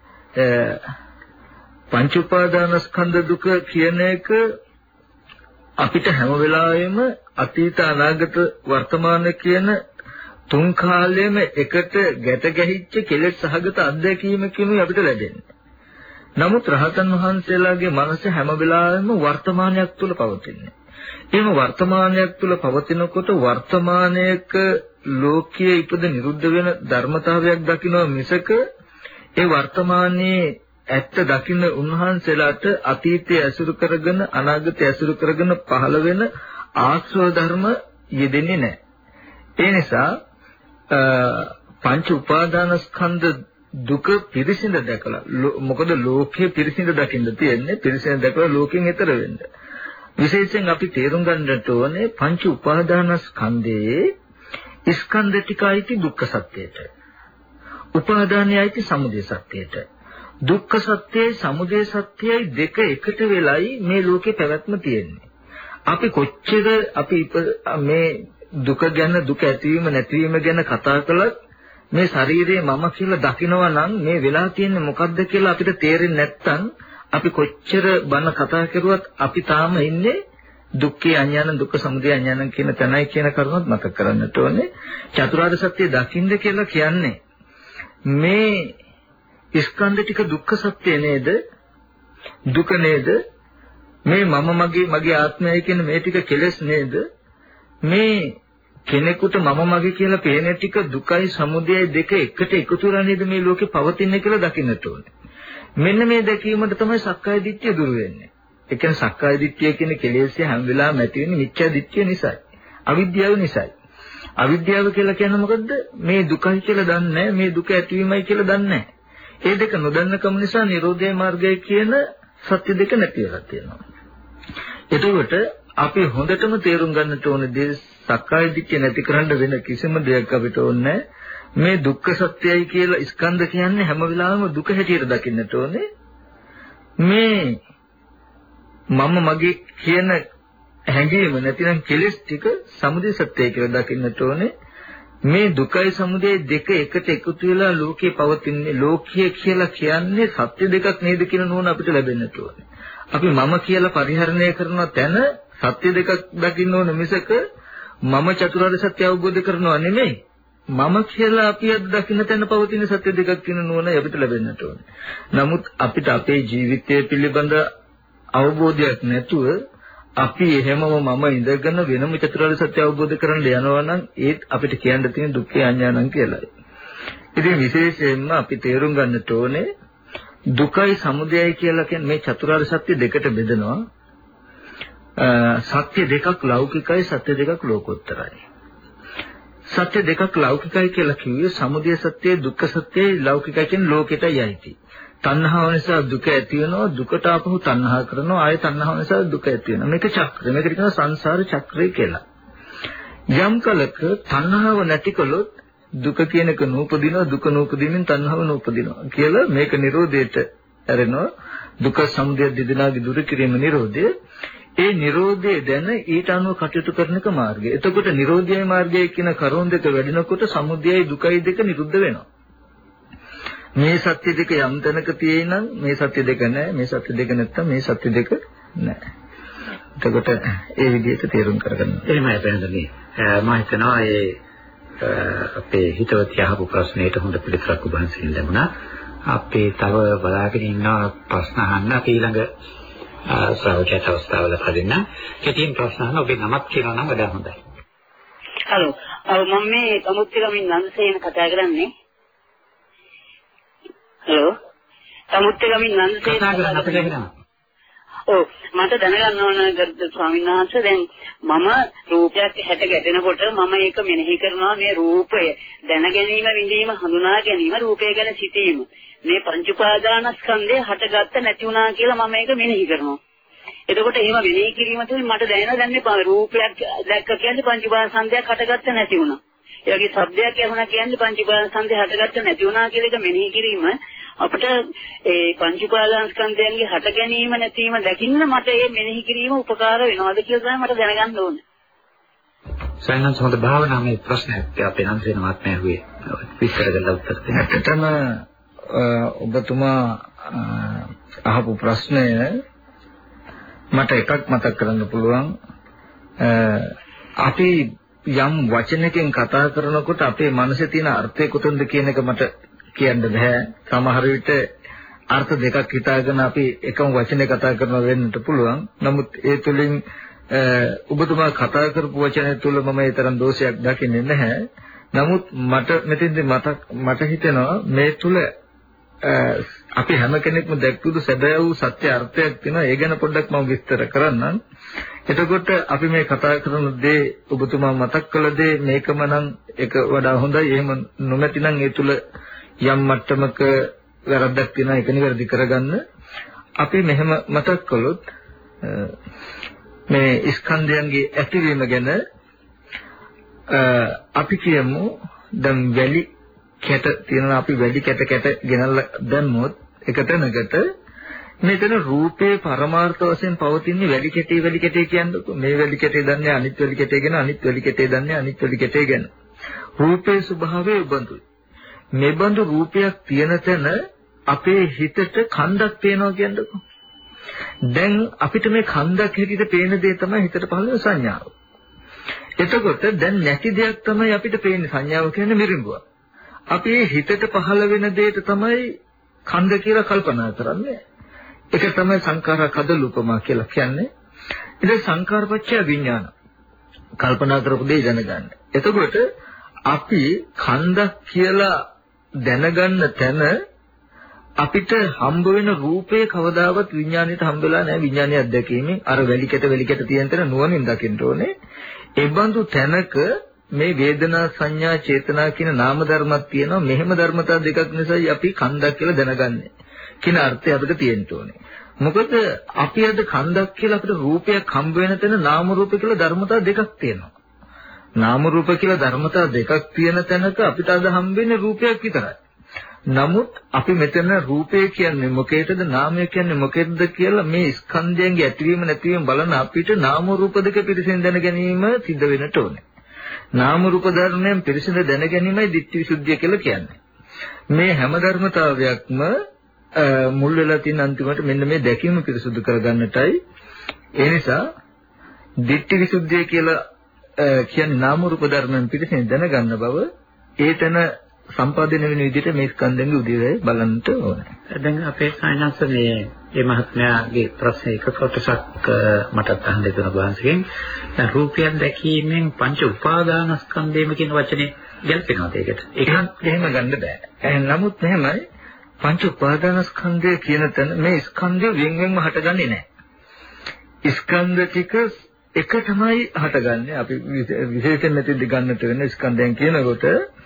පංච උපාදානස්කන්ධ දුක කියන එක අපිට හැම වෙලාවෙම අතීත අනාගත වර්තමාන කියන තුන් කාලෙම එකට ගැට ගැහිච්ච කෙලෙස් සහගත අත්දැකීමකින් අපිට ලැබෙන්නේ. නමුත් රහතන් වහන්සේලාගේ මනස හැම වෙලාවෙම වර්තමානයක් තුල පවතින්නේ. එහෙම වර්තමානයක් තුල පවතිනකොට වර්තමානයක ලෝකයේ ඉපද නිරුද්ධ වෙන ධර්මතාවයක් දකින්න මිසක ඒ වර්තමානයේ ඇත්ත දකින්න උන්වහන්සේලාට අතීතය ඇසුරු කරගෙන අනාගතය ඇසුරු කරගෙන පහළ වෙන ආශ්‍රව ධර්ම යෙදෙන්නේ නැහැ. ඒ නිසා පංච උපාදානස්කන්ධ දුක පිරිසිඳ දැකලා මොකද ලෝකයේ පිරිසිඳ දකින්න තියෙන්නේ පිරිසිඳ දැකලා ලෝකෙන් ඈතර වෙන්න. විශේෂයෙන් අපි තේරුම් ගන්නට ඕනේ පංච උපාදානස්කන්ධයේ ස්කන්ධ ටිකයිති දුක්ඛ සත්‍යයට. උපාදානයයිති සමුදය සත්‍යයට. දුක්ඛ සත්‍යයි සමුදය සත්‍යයි දෙක එකට වෙලයි මේ ලෝකේ පැවැත්ම තියෙන්නේ. අපි කොච්චර මේ දුක ගැන දුක ඇතිවීම නැතිවීම ගැන කතා කළත් මේ ශරීරයේ මම කියලා දකිනවා නම් මේ වෙලා තියෙන්නේ මොකද්ද කියලා අපිට තේරෙන්නේ නැත්නම් අපි කොච්චර බන කතා කරුවත් අපි තාම ඉන්නේ දුක්ඛේ අඥාන දුක්ඛ සමුදය අඥාන කියන තැනයි කියන කරුණත් මතක කරගන්නට ඕනේ. චතුරාර්ය සත්‍ය දකින්න කියලා කියන්නේ මේ ස්කන්ධ ටික දුක්ඛ සත්‍ය නේද? දුක නේද? මේ මම මගේ ආත්මයයි කියන මේ ටික කෙලෙස් නේද? මේ කෙනෙකුට මම මගේ කියලා පේන ටික දුකයි සමුදයයි දෙක එකට එකතු වෙලා නේද මේ ලෝකේ පවතින්නේ කියලා දකින්නට ඕනේ. මෙන්න මේ දැකීමට තමයි සක්කාය දිට්ඨිය දුර වෙන්නේ. ඒ කියන්නේ සක්කාය දිට්ඨිය කියන කෙලෙස්ය හැම වෙලාවෙම ඇති වෙන්නේ මිච්ඡා දිට්ඨිය නිසායි. අවිද්‍යාව නිසායි. අවිද්‍යාව කියලා කියන්නේ මොකද්ද? මේ දුකයි කියලා දන්නේ නැහැ, මේ දුක ඇතිවීමයි කියලා දන්නේ නැහැ. ඒ දෙක නොදන්නකම නිසා නිරෝධය මාර්ගය කියන සත්‍ය දෙක නැති වෙලා තියෙනවා. එතකොට අපි හොඳටම තේරුම් ගන්නට ඕනේ දේ සක්කාය දිට්ඨිය නැති කරන්න වෙන කිසිම දෙයක් අපිට ඕනේ මේ දුක්ඛ සත්‍යයි කියලා ස්කන්ධ කියන්නේ හැම වෙලාවෙම දුක හැටියට දකින්නට ඕනේ. මේ මම මගේ කියන හැඟීම නැතිනම් කෙලෙස් ටික සමුදය සත්‍යයි කියලා දකින්නට ඕනේ. මේ දුකයි සමුදය දෙක එකට එකතු වෙලා ලෝකේ පවතින්නේ ලෝකයේ කියලා කියන්නේ සත්‍ය දෙකක් නේද කියන නුවණ අපිට ලැබෙන්නට ඕනේ. අපි මම කියලා පරිහරණය කරන තැන සත්‍ය දෙකක් දකින්න ඕන මිසක මම චතුරාර්ය සත්‍ය අවබෝධ කරනවා නෙමෙයි. මම කියලා අපි අද දකින්න තැන පවතින සත්‍ය දෙකක් කියන නුවණ අපිට ලැබෙන්නට ඕනේ. නමුත් අපිට අපේ ජීවිතය පිළිබඳ අවබෝධයක් නැතුව අපි එහෙමම මම ඉඳගෙන වෙනම චතුරාර්ය සත්‍ය අවබෝධ කරන්න යනවා නම් ඒත් අපිට කියන්න තියෙන දුක්ඛේ අඥානං කියලායි. ඉතින් විශේෂයෙන්ම අපි තේරුම් ගන්නට ඕනේ දුකයි සමුදයයි කියලා කියන්නේ මේ චතුරාර්ය සත්‍ය දෙකට බෙදෙනවා. සත්‍ය දෙකක් ලෞකිකයි සත්‍ය දෙකක් ලෝකෝත්තරයි. සත්‍ය දෙකක් ලෞකිකයි කියලා කිව්වේ සමුදය සත්‍යයි දුක්ඛ සත්‍යයි ලෞකිකයි කියන්නේ ලෝකෙටයි යයිති. තණ්හාව නිසා දුක ඇති වෙනවා දුකට ආපහු තණ්හා කරනවා ආයෙ තණ්හාව නිසා දුක ඇති වෙනවා. මේක චක්‍රය. මේකට කියනවා සංසාර චක්‍රය කියලා. යම් කලක තණ්හාව නැති කළොත් දුක කියන එක නූපදිනවා දුක නූපදිනින් තණ්හාව නූපදිනවා කියලා මේක නිරෝධයට ඇරෙනවා. දුක සමුදය දෙදෙනාගේ දුරු කිරීම නිරෝධය. ඒ නිරෝධය දැන ඊට අනුව කටයුතු කරන එක මාර්ගය. එතකොට නිරෝධයයි මාර්ගයයි කියන කරුණු දෙක වැඩිනකොට සමුදයයි දුකයි දෙක නිරුද්ධ වෙනවා. මේ සත්‍ය දෙක යම් තැනක තියෙයි නම් මේ සත්‍ය දෙක නැහැ. මේ සත්‍ය දෙක නැත්තම් මේ සත්‍ය දෙක නැහැ. එතකොට ඒ විදිහට තේරුම් කරගන්න. එහෙමයි අපෙන්දනේ. මම හිතනවා අපේ හිතවතිය අහපු ප්‍රශ්නෙට හොඳ පිළිතුරක් ඔබ වහන්සේගෙන් ලැබුණා. අපි තව බලාගෙන ඉන්නවා ප්‍රශ්න අහන්න. අපි ඊළඟ ශ්‍රාවකයාට අවස්ථාව ලබා දෙන්න. කෙටියෙන් ප්‍රශ්න අහන්න ඔබේ නමක් කියනවා නම් වඩා හොඳයි. හලෝ. මම මේ සමුද්‍රගමින් නන්දසේන කතා කරන්නේ. හලෝ. සමුද්‍රගමින් නන්දසේන කතා කරන්නේ. ඔව් මට දැනගන්න ඕන ගරුතර ස්වාමීන් වහන්සේ දැන් මම රූපයක් හැට ගැටෙනකොට මම ඒක මෙනෙහි කරනවා මේ රූපය දැන ගැනීම විඳීම හඳුනා ගැනීම රූපය ගැන සිතීම මේ පංච උපාදානස්කන්ධය හටගත්ත නැති වුණා කියලා මම ඒක මෙනෙහි කරනවා. එතකොට එහෙම මෙනෙහි කිරීම තුළ මට දැනෙන්නේ රූපයක් දැක්ක කියන්නේ පංච උපාදානස්කන්ධයක් හටගත්ත නැති වුණා. ඒ වගේ ශබ්දයක් ඇහුණා කියන්නේ පංච උපාදානස්කන්ධය හටගත්ත නැති වුණා කියලා එක මෙනෙහි කිරීම අපිට ඒ පංච උපාදානස්කන්ධයන්ගේ හට ගැනීම නැතිවීම දකින්න මට මේ මෙනෙහි කිරීම උපකාර වෙනවද කියලා තමයි මට දැනගන්න ඕනේ. සයන්ස් හොඳ භාවනාවේ ප්‍රශ්නයක් අපේ නන්දසේන මහත්මයා ඇහුවේ විස්තර කරලා උත්තර දෙන්න. ඇත්තටම ඔබතුමා අහපු ප්‍රශ්නය මට එකක් මතක් කරන්න පුළුවන්. අපි යම් වචනකින් කතා කරනකොට අපේ මනසේ තියෙන අර්ථය කොතනද කියන එක මට කියන්න බෑ. සමහර විට අර්ථ දෙකක් හිතාගෙන අපි එකම වචනේ කතා කරනවා වෙන්නත් පුළුවන්. නමුත් ඒ තුලින් ඔබතුමා කතා කරපු වචනය තුල මම ඒ තරම් දෝෂයක් දකින්නේ නැහැ. නමුත් මට මෙතෙන්දී මට හිතෙනවා මේ තුල අපි හැම කෙනෙක්ම දැක්කුදු සැබෑ වූ සත්‍ය අර්ථයක් තියෙනවා. ඒ ගැන පොඩ්ඩක් මම විස්තර කරන්නම්. එතකොට අපි මේ කතා කරන දේ ඔබතුමා මතක් කළ දේ මේකම නම් එක වඩා හොඳයි. එහෙම නොමැති නම් ඒ තුල යම් මට්ටමක වැරද්දක් තියෙනවා. ඒක නිවැරදි කරගන්න. අපි මෙහෙම මතක් කළොත් මේ ස්කන්ධයන්ගේ ඇතිවීම ගැන අපි කියමු දැන් වැලි කැට තියෙනවා. අපි වැලි කැට ගෙනල්ලා දැම්මොත් එක තැනකට මෙතන රූපේ පරමාර්ථ වශයෙන් පවතින වැලි කැටේ කියන්නේ මේ වැලි කැටේ දන්නේ අනිත් වැලි කැටේ ගැන අනිත් වැලි කැටේ දන්නේ අනිත් වැලි කැටේ ගැන. රූපේ ස්වභාවය බඳුයි. මේ බඳු රූපයක් තියෙන තැන අපේ හිතට කන්දක් පේනවා කියන්නකො. දැන් අපිට මේ කන්දක් හැටියට පේන දේ තමයි හිතට පහළ වෙන සංඥාව. එතකොට දැන් නැති දෙයක් තමයි අපිට පේන්නේ. සංඥාව කියන්නේ මිරිඟුව. අපි හිතට පහළ වෙන දෙයට තමයි කන්ද කියලා කල්පනා කරන්නේ. ඒක තමයි සංඛාර කදලුපමා කියලා කියන්නේ. ඉතින් සංඛාරපච්චය විඥාන. කල්පනා කරපු දේ දැනගන්න. එතකොට අපි කන්දක් කියලා දැනගන්න තැන අපිට හම්බ වෙන රූපේ කවදාවත් විඥාණයට හම්බ වෙලා නැහැ. විඥානය අත්දැකීමෙන් අර වැලිකෙට තියෙන තැන නුවණින් දකින්න ඕනේ. ඒ බඳු තැනක මේ වේදනා සංඥා චේතනා කියන නාම ධර්මයක් තියෙනවා. මෙහෙම ධර්මතා දෙකක් නිසායි අපි කන්දක් කියලා දැනගන්නේ කියන අර්ථය අපිට තියෙන්න ඕනේ. මොකද අපි අද කන්දක් කියලා අපිට රූපයක් හම්බ වෙන තැන නාම රූප කියලා ධර්මතා දෙකක් තියෙනවා. නාම රූප කියලා ධර්මතා දෙකක් තියෙන තැනක අපිට අද හම්බ වෙන්නේ රූපයක් විතරයි. නමුත් අපි මෙතන රූපය කියන්නේ මොකේද නාමය කියන්නේ මොකේද කියලා මේ ස්කන්ධයන්ගේ ඇතිවීම නැතිවීම බලන අපිට නාම රූප දෙක පිරිසිදු දැන ගැනීම සිද්ධ වෙන්නට ඕනේ. නාම රූප ධර්මයන් පිරිසිදු දැන ගැනීමයි ditthi visuddhiya කියලා කියන්නේ. මේ හැම ධර්මතාවයක්ම මුල් වෙලා තියෙන අන්තිමට මෙන්න මේ දැකීම පිරිසිදු කරගන්නටයි. ඒ නිසා ditthi visuddhiya කියලා කියන්නේ නාම රූප ධර්මයන් පිරිසිදු දැනගන්න බව ඒතන සම්පාදනය වෙන විදිහට මේ ස්කන්ධයන්ගේ උදේවැය බලන්නට ඕනේ. දැන් අපේ සායනස් මේ මහත්මයාගේ ප්‍රශ්න එක කොටසක් මටත් අහන්න දෙන වහන්සේගෙන් දැන් රූපයන් දැකීමෙන් පංච උපාදානස්කන්ධයම කියන වචනේ ගැලපෙනවද ඒකට? ඒක එහෙම ගන්න බෑ. නමුත් එහෙමයි පංච උපාදානස්කන්ධය කියන තැන මේ ස්කන්ධය වෙන්වෙන්ම හටගන්නේ නැහැ. ස්කන්ධ ටික එක තමයි හටගන්නේ. අපි විශේෂයෙන් මෙතෙන්දි ගන්නට වෙන ස්කන්ධයන් කියනකොට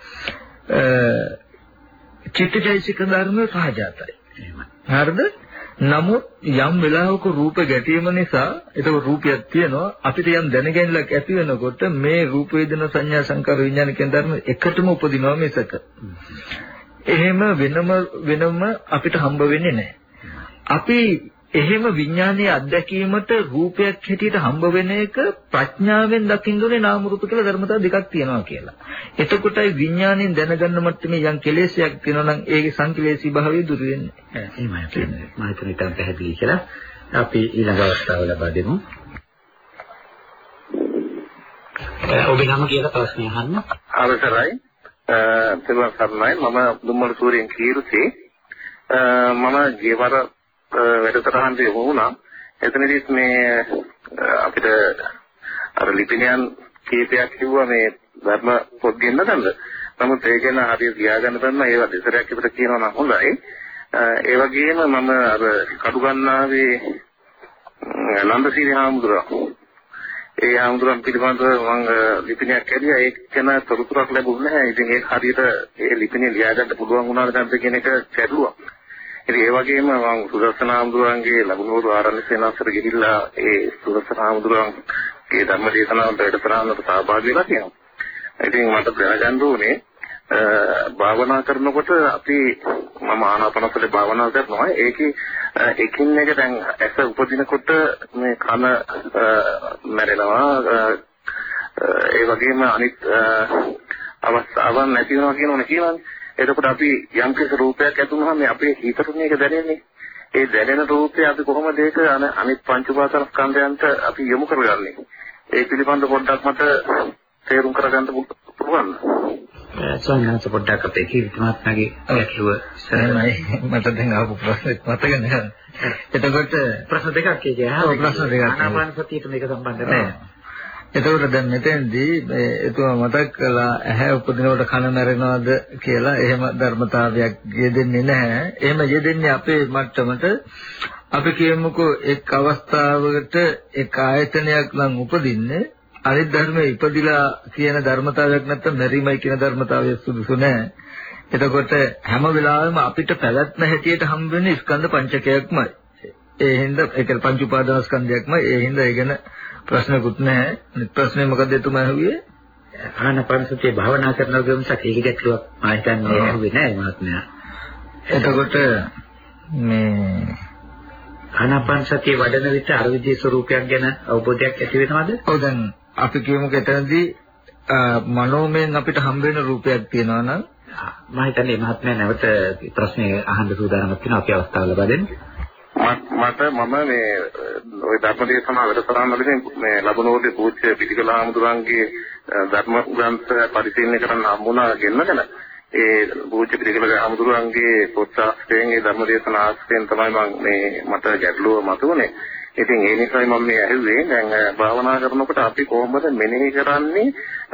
චිත්තචෛතසික ධර්ම සහජාතයි. හරිද? නමුත් යම් වෙලාවක රූප ගැටීම නිසා ඒක රූපයක් තියෙනවා අපිට යම් දැනගැනීමක් ඇති වෙනකොට මේ රූප වේදනා සංඥා සංකාර විඥාන කියන ධර්ම එකටම උපදිනවා මිසක එහෙම වෙනම අපිට හම්බ වෙන්නේ නැහැ. අපි එහෙම විඥානයේ අත්දැකීමට රූපයක් හැටියට හම්බ වෙන එක ප්‍රඥාවෙන් දකින්නේ නාම රූප කියලා ධර්මතා දෙකක් තියෙනවා කියලා. එතකොටයි විඥාණයෙන් දැනගන්න මට්ටමේ යම් කෙලෙසයක් තියෙනවා නම් ඒකේ සංකලේශී භාවය දුරු වෙන්නේ. එහෙමයි කියන්නේ. මම හිතන්නේ ඊට පැහැදිලි කියලා අපි ඊළඟ අවස්ථාව ලබා දෙමු. ඔබේ නම කියලා ප්‍රශ්නය අහන්න. අවසරයි. තෙරුවන් සරණයි. මම දුම්මල සූරියෙන් කීර්ති. මම ජීවර වැඩසටහන් දෙක වුණා. එතනදිත් මේ අපිට අර ලිපිනයන් කීපයක් කිව්වා මේ ධර්ම පොත් ගෙන්නන්නද. නමුත් ඒක ගැන හරියට කියාගන්න බැන්න ඒවා දෙසරයක් විතර කියනවා නම් හොඳයි. ඒ වගේම මම අර කඩුගන්නාවේ නන්දසිරි හාමුදුරුවෝ ඒ හාමුදුරුවන් පිළිබඳව මම ලිපිනයක් කැරියා. ඒක ගැන තොරතුරක් ලැබුණේ නැහැ. ඉතින් ඒක හරියට ඒ ලිපිනේ ලියාගන්න පුළුවන් වුණාද නැද්ද කියන එක ගැටලුවක්. ඉතින් ඒ වගේම මම සුදර්ශන හාමුදුරුවන්ගේ ලැබුණු ආරණ්‍ය සේනාසතර ගිහිල්ලා ඒ සුදර්ශන හාමුදුරුවන්ගේ ධර්ම දේශනාවට වැඩසටහනට සහභාගී වෙලා තියෙනවා. ඉතින් මට දැනගන්න ඕනේ භාවනා කරනකොට අපි මම ආනාපානසති භාවනා කරනවා. ඒකේ එකින් එක දැන් ඇස උපදිනකොට මේ කන මැරෙනවා ඒ වගේම අනිත් අවස්ථාවන් නැති වෙනවා කියනෝනේ කියලානේ. එතකොට අපි යම් කිසි රූපයක් ඇති වුණාම අපේ හිතට මේක දැනෙන්නේ. ඒ දැනෙන රූපය අපි කොහොමද ඒක අනිත් පංච උපාදානස්කන්ධයන්ට අපි යොමු කරගන්නේ? ඒ පිළිබඳව පොඩ්ඩක් මට තේරුම් කරගන්න පුළුවන්. සෝමනාථ පොඩ්ඩක් අපේ කීර්තිමාත්මගේ ගැටලුව සරණයි මට දැන් ආපු ප්‍රශ්නෙත් මතක නැහැ. එතකොට ප්‍රශ්න දෙකක් කියනවා. ඔව් ප්‍රශ්න දෙකක්. ආනාපාන සතියට මේක සම්බන්ධ නැහැ. එතකොට දැන් මෙතෙන්දී එතුමා මතක් කළා ඇහැ උපදිනකොට කන මැරෙනවද කියලා. එහෙම ධර්මතාවයක් යෙදෙන්නේ නැහැ. එහෙම යෙදෙන්නේ අපේ මට්ටමට අපි කියමුකෝ එක් අවස්ථාවකට එක් ආයතනයක් නම් උපදින්නේ අනිත් ධර්මයේ ඉපදිලා කියන ධර්මතාවයක් නැත්නම් මෙරිමයි කියන ධර්මතාවය සුදුසු නැහැ. එතකොට හැම වෙලාවෙම අපිට පැවැත්ම හැටියට හම් වෙන්නේ ස්කන්ධ පංචකයක්මයි. ඒ හින්දා ඒක පංච උපාදානස්කන්ධයක්මයි. ඒ හින්දා ඒ ගැන ප්‍රශ්නකුත් නැහැ. අනිත් ප්‍රශ්නේ මොකද එතුමා අහුවේ? ආනාපාන සතිය භාවනා කරනවා කියමු සකේක ගැටලුවක් මා හිතන්නේ අහුවේ නැහැ මහත්මයා. එතකොට මේ ආනාපාන සතිය වඩන විට අර විදිහේ ස්වરૂපයක් ගැන අවබෝධයක් ඇති වෙනවද? ඔව් දැන් අපි කියමුකෝ එතනදී මනෝමයෙන් අපිට හම්බ වෙන රූපයක් තියෙනවා නම් මම හිතන්නේ මහත්මයා නැවත ප්‍රශ්නේ අහන්න සූදානම්ක් වෙනවා අපි අවස්ථාව ලබා දෙන්න. මම මේ ওই ධර්මදේශනා වැඩසටහන වලදී මේ ලබනෝදේ පූජ්‍ය පිටිකල හාමුදුරන්ගේ ධර්ම ග්‍රන්ථ පරිශීලනය කරන්න හම්බුණා ගෙන්නගෙන ඒ පූජ්‍ය පිටිකල හාමුදුරන්ගේ පොත්සාස්යෙන් ඒ ධර්මදේශනා ආස්තෙන් තමයි මට ගැටලුව මතුවනේ. ඉතින් ඒ නිසායි මම මේ ඇහුවේ දැන් භාවනා කරනකොට අපි කොහොමද මෙනෙහි කරන්නේ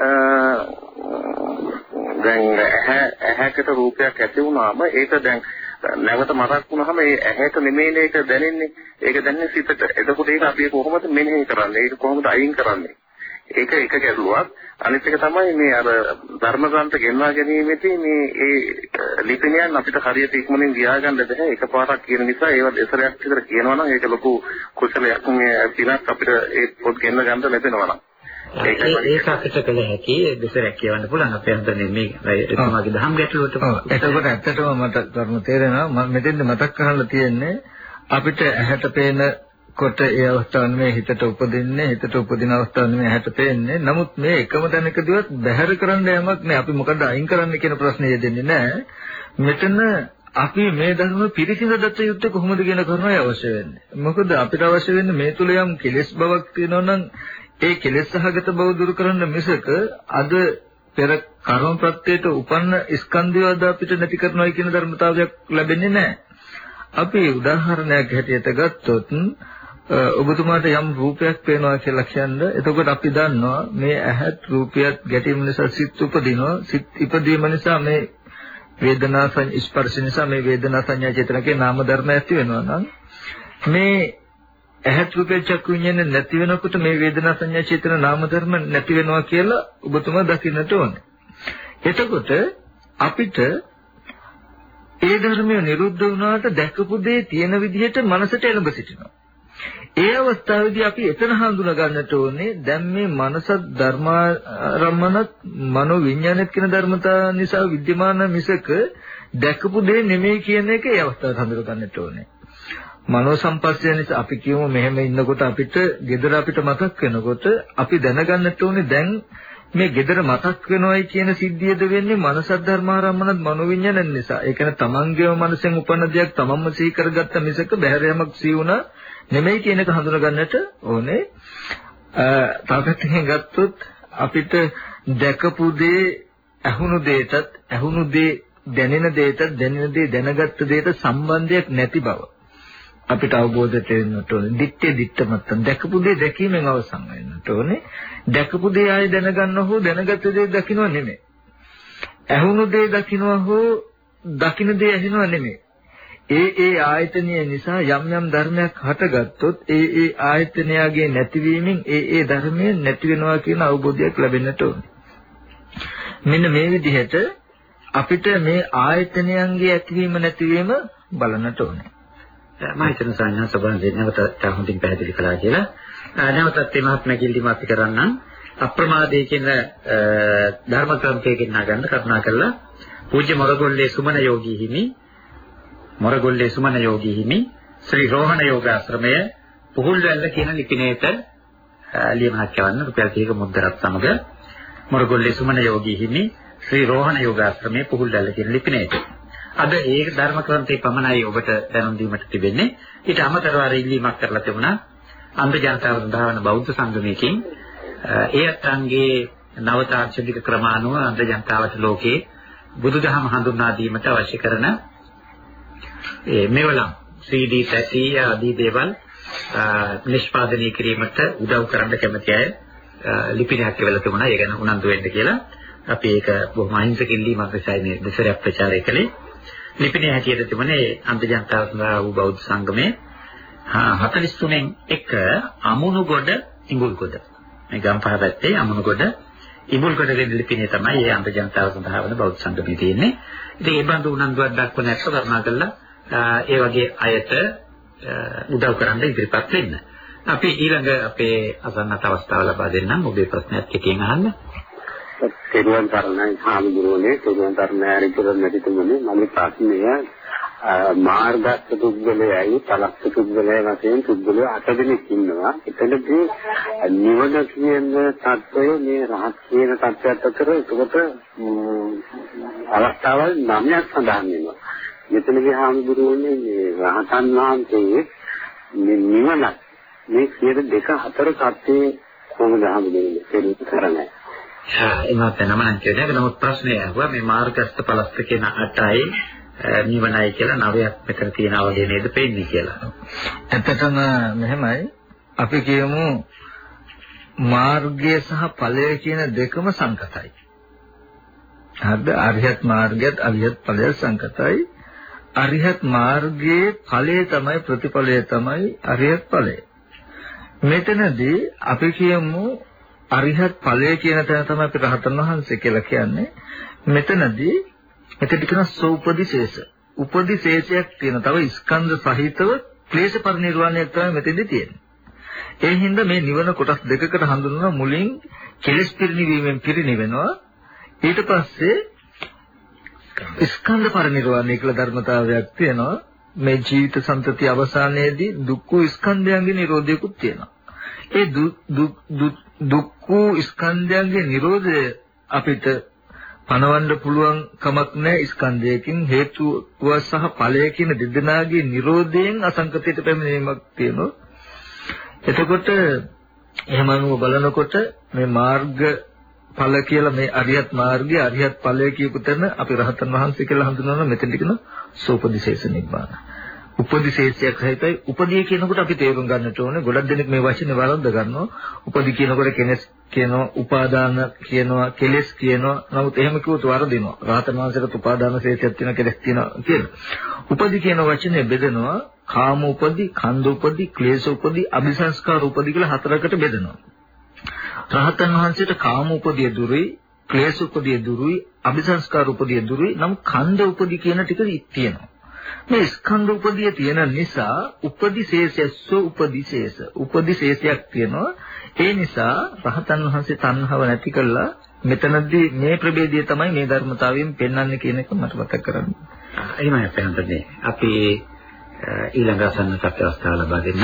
දැන් ඇහැකට රූපයක් ඇති වුණාම ඒක දැන් නැවත මතක් වුණාම ඒ ඇහැට නෙමෙයි ඒක දැනෙන්නේ. ඒක දැනෙන්නේ සිතට. එතකොට ඒක අපි කොහොමද මෙනෙහි කරන්නේ? ඒක කොහොමද අයින් කරන්නේ? ඒක එක ගැටලුවක්. අනිත් එක තමයි මේ අර ධර්ම ග්‍රන්ථ ගෙන්වා ගැනීමේදී මේ ඒ ලිපිනයන් අපිට හරියට ඉක්මනින් ගියාගන්න බැහැ. එකපාරක් කියන නිසා ඒවා දෙසරයක් විතර කියනවා නම් ඒක ලොකු කුසලයක් පිනක් අපිට ඒ පොත් ගෙන්න ගන්න ලැබෙනවා නම්. ඒක අපිට කළ හැකි දෙසරයක් කියවන්න පුළුවන්. අපේ හඳුන්නේ මේ එතුමාගේ දහම් ගැටලුවට. එතකොට ඇත්තටම මට කරුණු තේරෙනවා. මම මෙතෙන්ද මතක් කරන්න තියෙන්නේ අපිට ඇහැට පේන කොට ඒ අවස්ථාව නෙමෙයි හිතට උපදින්නේ. හිතට උපදින අවස්ථාව නෙමෙයි ඇහැට පේන්නේ. නමුත් මේ එකම තැනකදීවත් බැහැර කරන්න යමක් නෑ. අපි මොකද අයින් කරන්න කියන ප්‍රශ්නේ යෙදෙන්නේ නෑ. මෙතන අපි මේ ධර්ම පිරිසිදු දත්ත යුත්තේ කොහොමද කියන කරුණයි අවශ්‍ය වෙන්නේ. මොකද අපිට අවශ්‍ය වෙන්නේ මේ තුල යම් කෙලෙස් බවක් තියෙනවා නම් ඒ කෙලෙස් සහගත බව දුරු කරන්න මිසක අද පෙර කර්ම ප්‍රත්‍යයට උපන්න ස්කන්ධය අද අපිට නැති කරනවා කියන ධර්මතාවයක් ලැබෙන්නේ නැහැ. අපි උදාහරණයක් හැටියට ගත්තොත් ඔබතුමාට යම් රූපයක් පේනවා කියලා කියන්නේ එතකොට අපි දන්නවා මේ ඇහත් රූපයත් ගැටීම නිසා සිත් උපදිනවා. සිත් ඉපදීම නිසා මේ වේදනා ස්පර්ශ නිසා මේ වේදනා සංඥා චේතනකේ නාම ධර්ම ඇති වෙනවා නම් මේ ඇහත් රූපේ චක්කු විඤ්ඤාණය නැති වෙනකොට මේ වේදනා සංඥා චේතන නාම ධර්ම නැති වෙනවා කියලා ඔබතුමා දකින්නට ඕනේ. එතකොට අපිට ඒ ධර්මය නිරුද්ධ වුණාට දැකපු දේ තියෙන විදිහට මනසට එළඹ සිටිනවා. ඒ අවස්ථාවේදී අපි එතන හඳුනා ගන්නට ඕනේ දැන් මේ මනස ධර්මාරම්මනත් මනෝ විඤ්ඤාණයත් කියන ධර්මතා නිසා විද්‍යමාන මිසක දැකපු දේ නෙමෙයි කියන එක ඒ අවස්ථාවට හඳුනා ගන්නට ඕනේ. මනෝ සම්පස්සය නිසා අපි කියමු මෙහෙම ඉන්නකොට අපිට gedara අපිට මතක් වෙනකොට අපි දැනගන්නට ඕනේ දැන් මේ gedara මතක් වෙනවයි කියන සිද්ධියද වෙන්නේ මනස ධර්මාරම්මනත් මනෝවිඤ්ඤාණය නිසා. ඒ කියන්නේ තමන්ගේම මනසෙන් උපන්න දෙයක් තමන්ම සිහි කරගත්ත මිසක බහැර යමක් සිහි වුණා නෙමෙයි කියන එක හඳුනා ගන්නට ඕනේ. තාපෙත්යෙන් ගත්තොත් අපිට දැකපු දේ ඇහුණු දේ දැනෙන දේට දැනගත්ත දේට සම්බන්ධයක් නැති බව අපිට අවබෝධයට වෙන්නට ඕනේ. දිත්තේ මත්තන් දැකපු දේ දැකීමෙන් අවසන් වෙන්නට ඕනේ. දැකපු දේ ආයෙ දැනගන්න හෝ දැනගත්ත දේ දකින්න නෙමෙයි. ඇහුණු දේ දකින්න හෝ දකින්න දේ ඇහෙනව නෙමෙයි. ඒ ආයතනය නිසා යම් ධර්මයක් හටගත්තොත් ඒ ආයතනයගේ නැතිවීමෙන් ඒ ධර්මය නැති වෙනවා කියන අවබෝධයක් ලැබෙන්නට ඕනේ. මෙන්න මේ විදිහට අපිට මේ ආයතනයන්ගේ ඇතිවීම නැතිවීම බලන්නට ඕනේ. මම හිතන සංඥා සබඳ නැවත හොඳින් පැහැදිලි කළා කියලා. නැවතත් මේ මහත්මයා කිල්ලි මාත් කරන්නම්. අප්‍රමාදයේ කියන ධර්ම ක්‍රමයකින් නගන්න කරුණා කළා. පූජ්‍ය මොරගොල්ලේ සුමන යෝගී හිමි ශ්‍රී රෝහණ යෝගාශ්‍රමය පුහුල්වැල්ල කියන ලිපිණයට ලියමනක් යවන්න රුපියල් 30ක මුද්දරත් සමග මොරගොල්ලේ සුමන යෝගී හිමි ශ්‍රී රෝහණ යෝගාශ්‍රමයේ පුහුල්දැල්ල කියන ලිපිනයට. අද ඒ ධර්ම ග්‍රන්ථයේ පමණයි ඔබට දැනුම් දීමට තිබෙන්නේ. ඊට අමතරව ඉල්ලීමක් කරලා තිබුණා අන්ධ ජනතාව සඳහා වන බෞද්ධ සංගමයකින් ඒ අත්ංගේ නව තාක්ෂණික ක්‍රම අනුව අන්ධ ජනතාවට ලෝකේ බුදුදහම හඳුන්වා දීමට අවශ්‍ය කරන මෙවලම් 3D පැටි ආදී දේවල් නිෂ්පාදනය කිරීමට උදව් කරන්න කැමති අය ලිපිනයක් කියලා තිබුණා. ඒ ගැන උනන්දු වෙන්න කියලා අපි ඒක බොහොම අහිංසක ඉල්ලීමක් විසයි මේ දෙසරයක් ප්‍රචාරය කළේ. ලිපිනය හැටියට තිබුණේ අන්ධ ජනතාව සඳහා වූ බෞද්ධ සංගමයේ 43න් 1 අමුණුගොඩ ඉඹුල්ගොඩ. මේ ගම්පහ පැත්තේ අමුණුගොඩ ඉඹුල්ගොඩ කියන ලිපිනය තමයි මේ අන්ධ ජනතාව සඳහා වන බෞද්ධ සංගමයේ තියෙන්නේ. ඉතින් ඒ බඳු උනන්දුවක් දක්වන ඇත්ත කරුණා කළා ඒ වගේ අයට උදව් කරන්න ඉදිරිපත් වෙන්න. අපි ඊළඟ අපේ අසන්නත් අවස්ථාව ලබා දෙන්නම්. ඔබේ ප්‍රශ්නයක් කෙටියෙන් අහන්න. තෙරුවන් සරණයි හාමුදුරුවනේ. තෙරුවන් සරණයි අරිතුරු නැතිතුමනේ. මම ප්‍රශ්නය මාර්ගස්ත පුද්ගලයයි පලස්ත පුද්ගලයයි වශයෙන් පුද්ගලයෝ 8 දෙනෙක් ඉන්නවා. එතනදී නිවන කියන තත්ත්වය මේ රහත් කියන තත්ත්වයට අතර ඒකට අවස්ථාවල් 9ක් සඳහන් වෙනවා. මෙතනදී හාමුදුරුවනේ මේ රහතන් වහන්සේ මේ නිවන මේ කියන දෙක අතර සත්‍යය කොහොමද හාමුදුරුවනේ තේරුම් කරන්නේ? එමත් නම නම් කියන්නේ නමුත් ප්‍රශ්නය අහුවා මේ මාර්ගස්ත පලස්ත කියන 8යි නිවනයි කියලා 9ක් මෙතන තියනවා වගේ නේද පෙන්නේ කියලා. ඇත්තටම මෙහෙමයි අපි කියමු මාර්ගය සහ ඵලය කියන දෙකම සංකතයි. හරිද? අරිහත් මාර්ගයත් අරිහත් ඵලයත් සංකතයි. අරිහත් මාර්ගයේ ඵලය තමයි ප්‍රතිඵලය තමයි අරිහත් ඵලය. මෙතනදී අපි කියමු අරිහත් ඵලය කියන තැන තමයි අපි රහතන් වහන්සේ කියලා කියන්නේ. මෙතනදී මෙතන කියන සෝපදිශේෂ උපදිශේෂයක් තියෙන තව ස්කන්ධ සහිතව ක්ලේශ පරිනිර්වාණයක් තමයි මෙතෙන්දී තියෙන්නේ. ඒ හින්දා මේ නිවන කොටස් දෙකකට හඳුන්වන මුලින් කෙලෙස් පිරිනිවීමෙන් පිරිනිවෙනවා. ඊට පස්සේ ස්කන්ධ පරිනිර්වාණය කියලා ධර්මතාවයක් තියෙනවා. මේ ජීවිත සම්පති අවසානයේදී දුක්ඛ ස්කන්ධයන්ගේ නිරෝධයකුත් තියෙනවා. ඒ දුක්ඛ ස්කන්ධයන්ගේ නිරෝධය අපිට පණවන්න පුළුවන් කමක් නැහැ. ස්කන්ධයකින් හේතුව සහ ඵලය කියන දෙදෙනාගේ නිරෝධයෙන් අසංකතයට පැමිණීමක් තියෙනවා. එතකොට එහෙම අනුව බලනකොට මේ මාර්ග ඵල කියලා මේ අරියත් මාර්ගය අරියත් ඵලය කියපු තැන අපි රහතන් වහන්සේ කියලා හඳුන්වනවා. මෙතෙන්ට කියන සෝපදිශේෂ නිබ්බාන. උපදිශේෂයක් හැයිතයි උපදී කියනකොට අපි තේරුම් ගන්නට ඕනේ. ගොඩක් දෙනෙක් මේ වචනේ වරද්ද ගන්නවා. උපදී කියනකොට කෙනෙක් කියනවා, උපාදාන කියනවා, කෙලෙස් කියනවා. නමුත් එහෙම කිව්වොත් වරදිනවා. රහතන් වහන්සේට උපාදාන ශේෂයක් තියෙනවා, කෙලෙස් තියෙනවා කියලා. උපදී කියන වචනේ බෙදෙනවා කාම උපදී, කන්ද උපදී, ක්ලේශ උපදී, අபிසංස්කාර උපදී කියලා 4කට බෙදෙනවා. රහතන් වහන්සේට කාම උපදී දුරුයි, ක්ලේශ උපදී දුරුයි, අபிසංස්කාර උපදී දුරුයි. නම් කන්ද උපදී කියන ටික තියෙනවා. මේ ස්කන්ධ උපදී තියෙන නිසා උපදිශේෂයක් තියෙනවා. ඒ නිසා රහතන් වහන්සේ තණ්හාව නැති කළා. මෙතනදී මේ ප්‍රභේදය තමයි මේ ධර්මතාවයෙන් පෙන්වන්නේ කියන එක මට මතක් කරගන්න. එහෙමයි අපේ අපි ඊළඟ අසන්නට අවස්ථාව ලබා දෙන්න.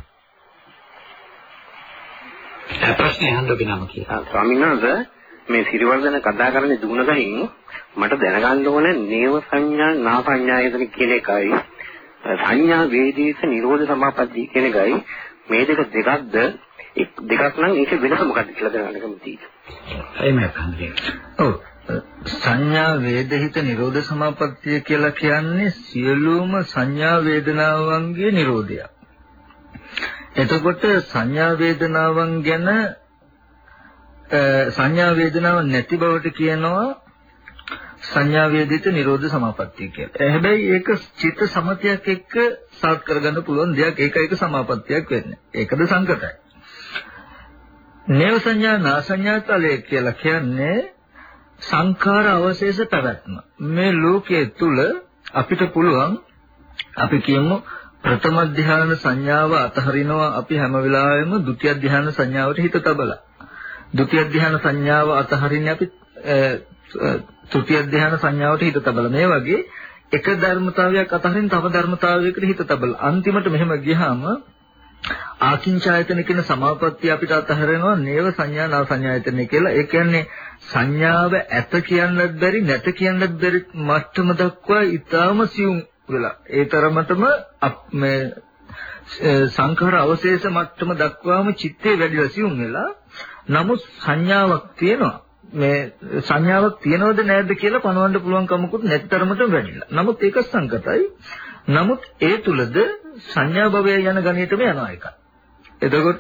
ප්‍රශ්නේ අහන්න ඔබ නම කියලා. ස්වාමීන් වහන්සේ මේ සිරිවර්ධන කතා කරන්නේ දුණගහින් මට දැනගන්න ඕනේ නේව සංඥා නා සංඥායතන කියන එකයි සංඥා වේදීස නිරෝධ සමාපatti කියන එකයි මේ දෙකක්ද දෙකක් නම් ඒක වෙනස මොකක්ද කියලා දැනගන්න කැමතියි. එහෙමයි කන්දේ. ඔව් සංඥා වේදිත නිරෝධ සමාපත්තිය කියලා කියන්නේ සියලුම සංඥා වේදනාවන්ගේ නිරෝධය. එතකොට සංඥා වේදනාවන් ගැන සංඥා වේදනාවක් නැති බවට කියනවා සංඥා වේදිත නිරෝධ සමාපත්තිය කියලා. හැබැයි ඒක චිත්ත සමතයක් එක්ක සාත් කරගන්න පුළුවන් දෙයක්. ඒක සමාපත්තියක් වෙන්නේ. ඒකද සංකතයි. නේව සංඥා නා සංඥා තලයේ කියලා කියන්නේ සංඛාර අවශේෂ පැවැත්ම. මේ ලෝකයේ තුල අපිට පුළුවන් අපි කියමු ප්‍රථම ධ්‍යාන සංඥාව අතහරිනවා අපි හැම වෙලාවෙම ဒုတိ ය ධ්‍යාන සංඥාවට හිත තබලා. ဒုတိ ය ධ්‍යාන සංඥාව අතහරින්නේ අපි තෘතිය ධ්‍යාන සංඥාවට හිත තබලා. මේ වගේ එක ධර්මතාවයක් අතහරින්න තව ධර්මතාවයකට හිත තබලා. අන්තිමට මෙහෙම ගියාම ආකින්චායතන කියන සමාපත්තිය අපිට අතහැරෙනවා නේව සංඥා නා සංඥායතන කියලා. ඒ කියන්නේ සංඥාව ඇත කියන්නත් බැරි නැත කියන්නත් බැරි මට්ටම දක්වා ඊටාම සියුම් වෙලා. ඒ තරමටම මේ සංඛාර අවශේෂ මට්ටම දක්වාම චිත්තේ වැඩිලා සියුම් වෙලා. නමුත් සංඥාවක් තියෙනවා. මේ සංඥාවක් තියනවද නැද්ද කියලා පනවන්න පුළුවන් කමකුත් නැති තරමටම වැඩිලා. නමුත් ඒක සංකතයි. නමුත් ඒ තුලද සංඥා භවය යන ගණිතම යනවා එක. එතකොට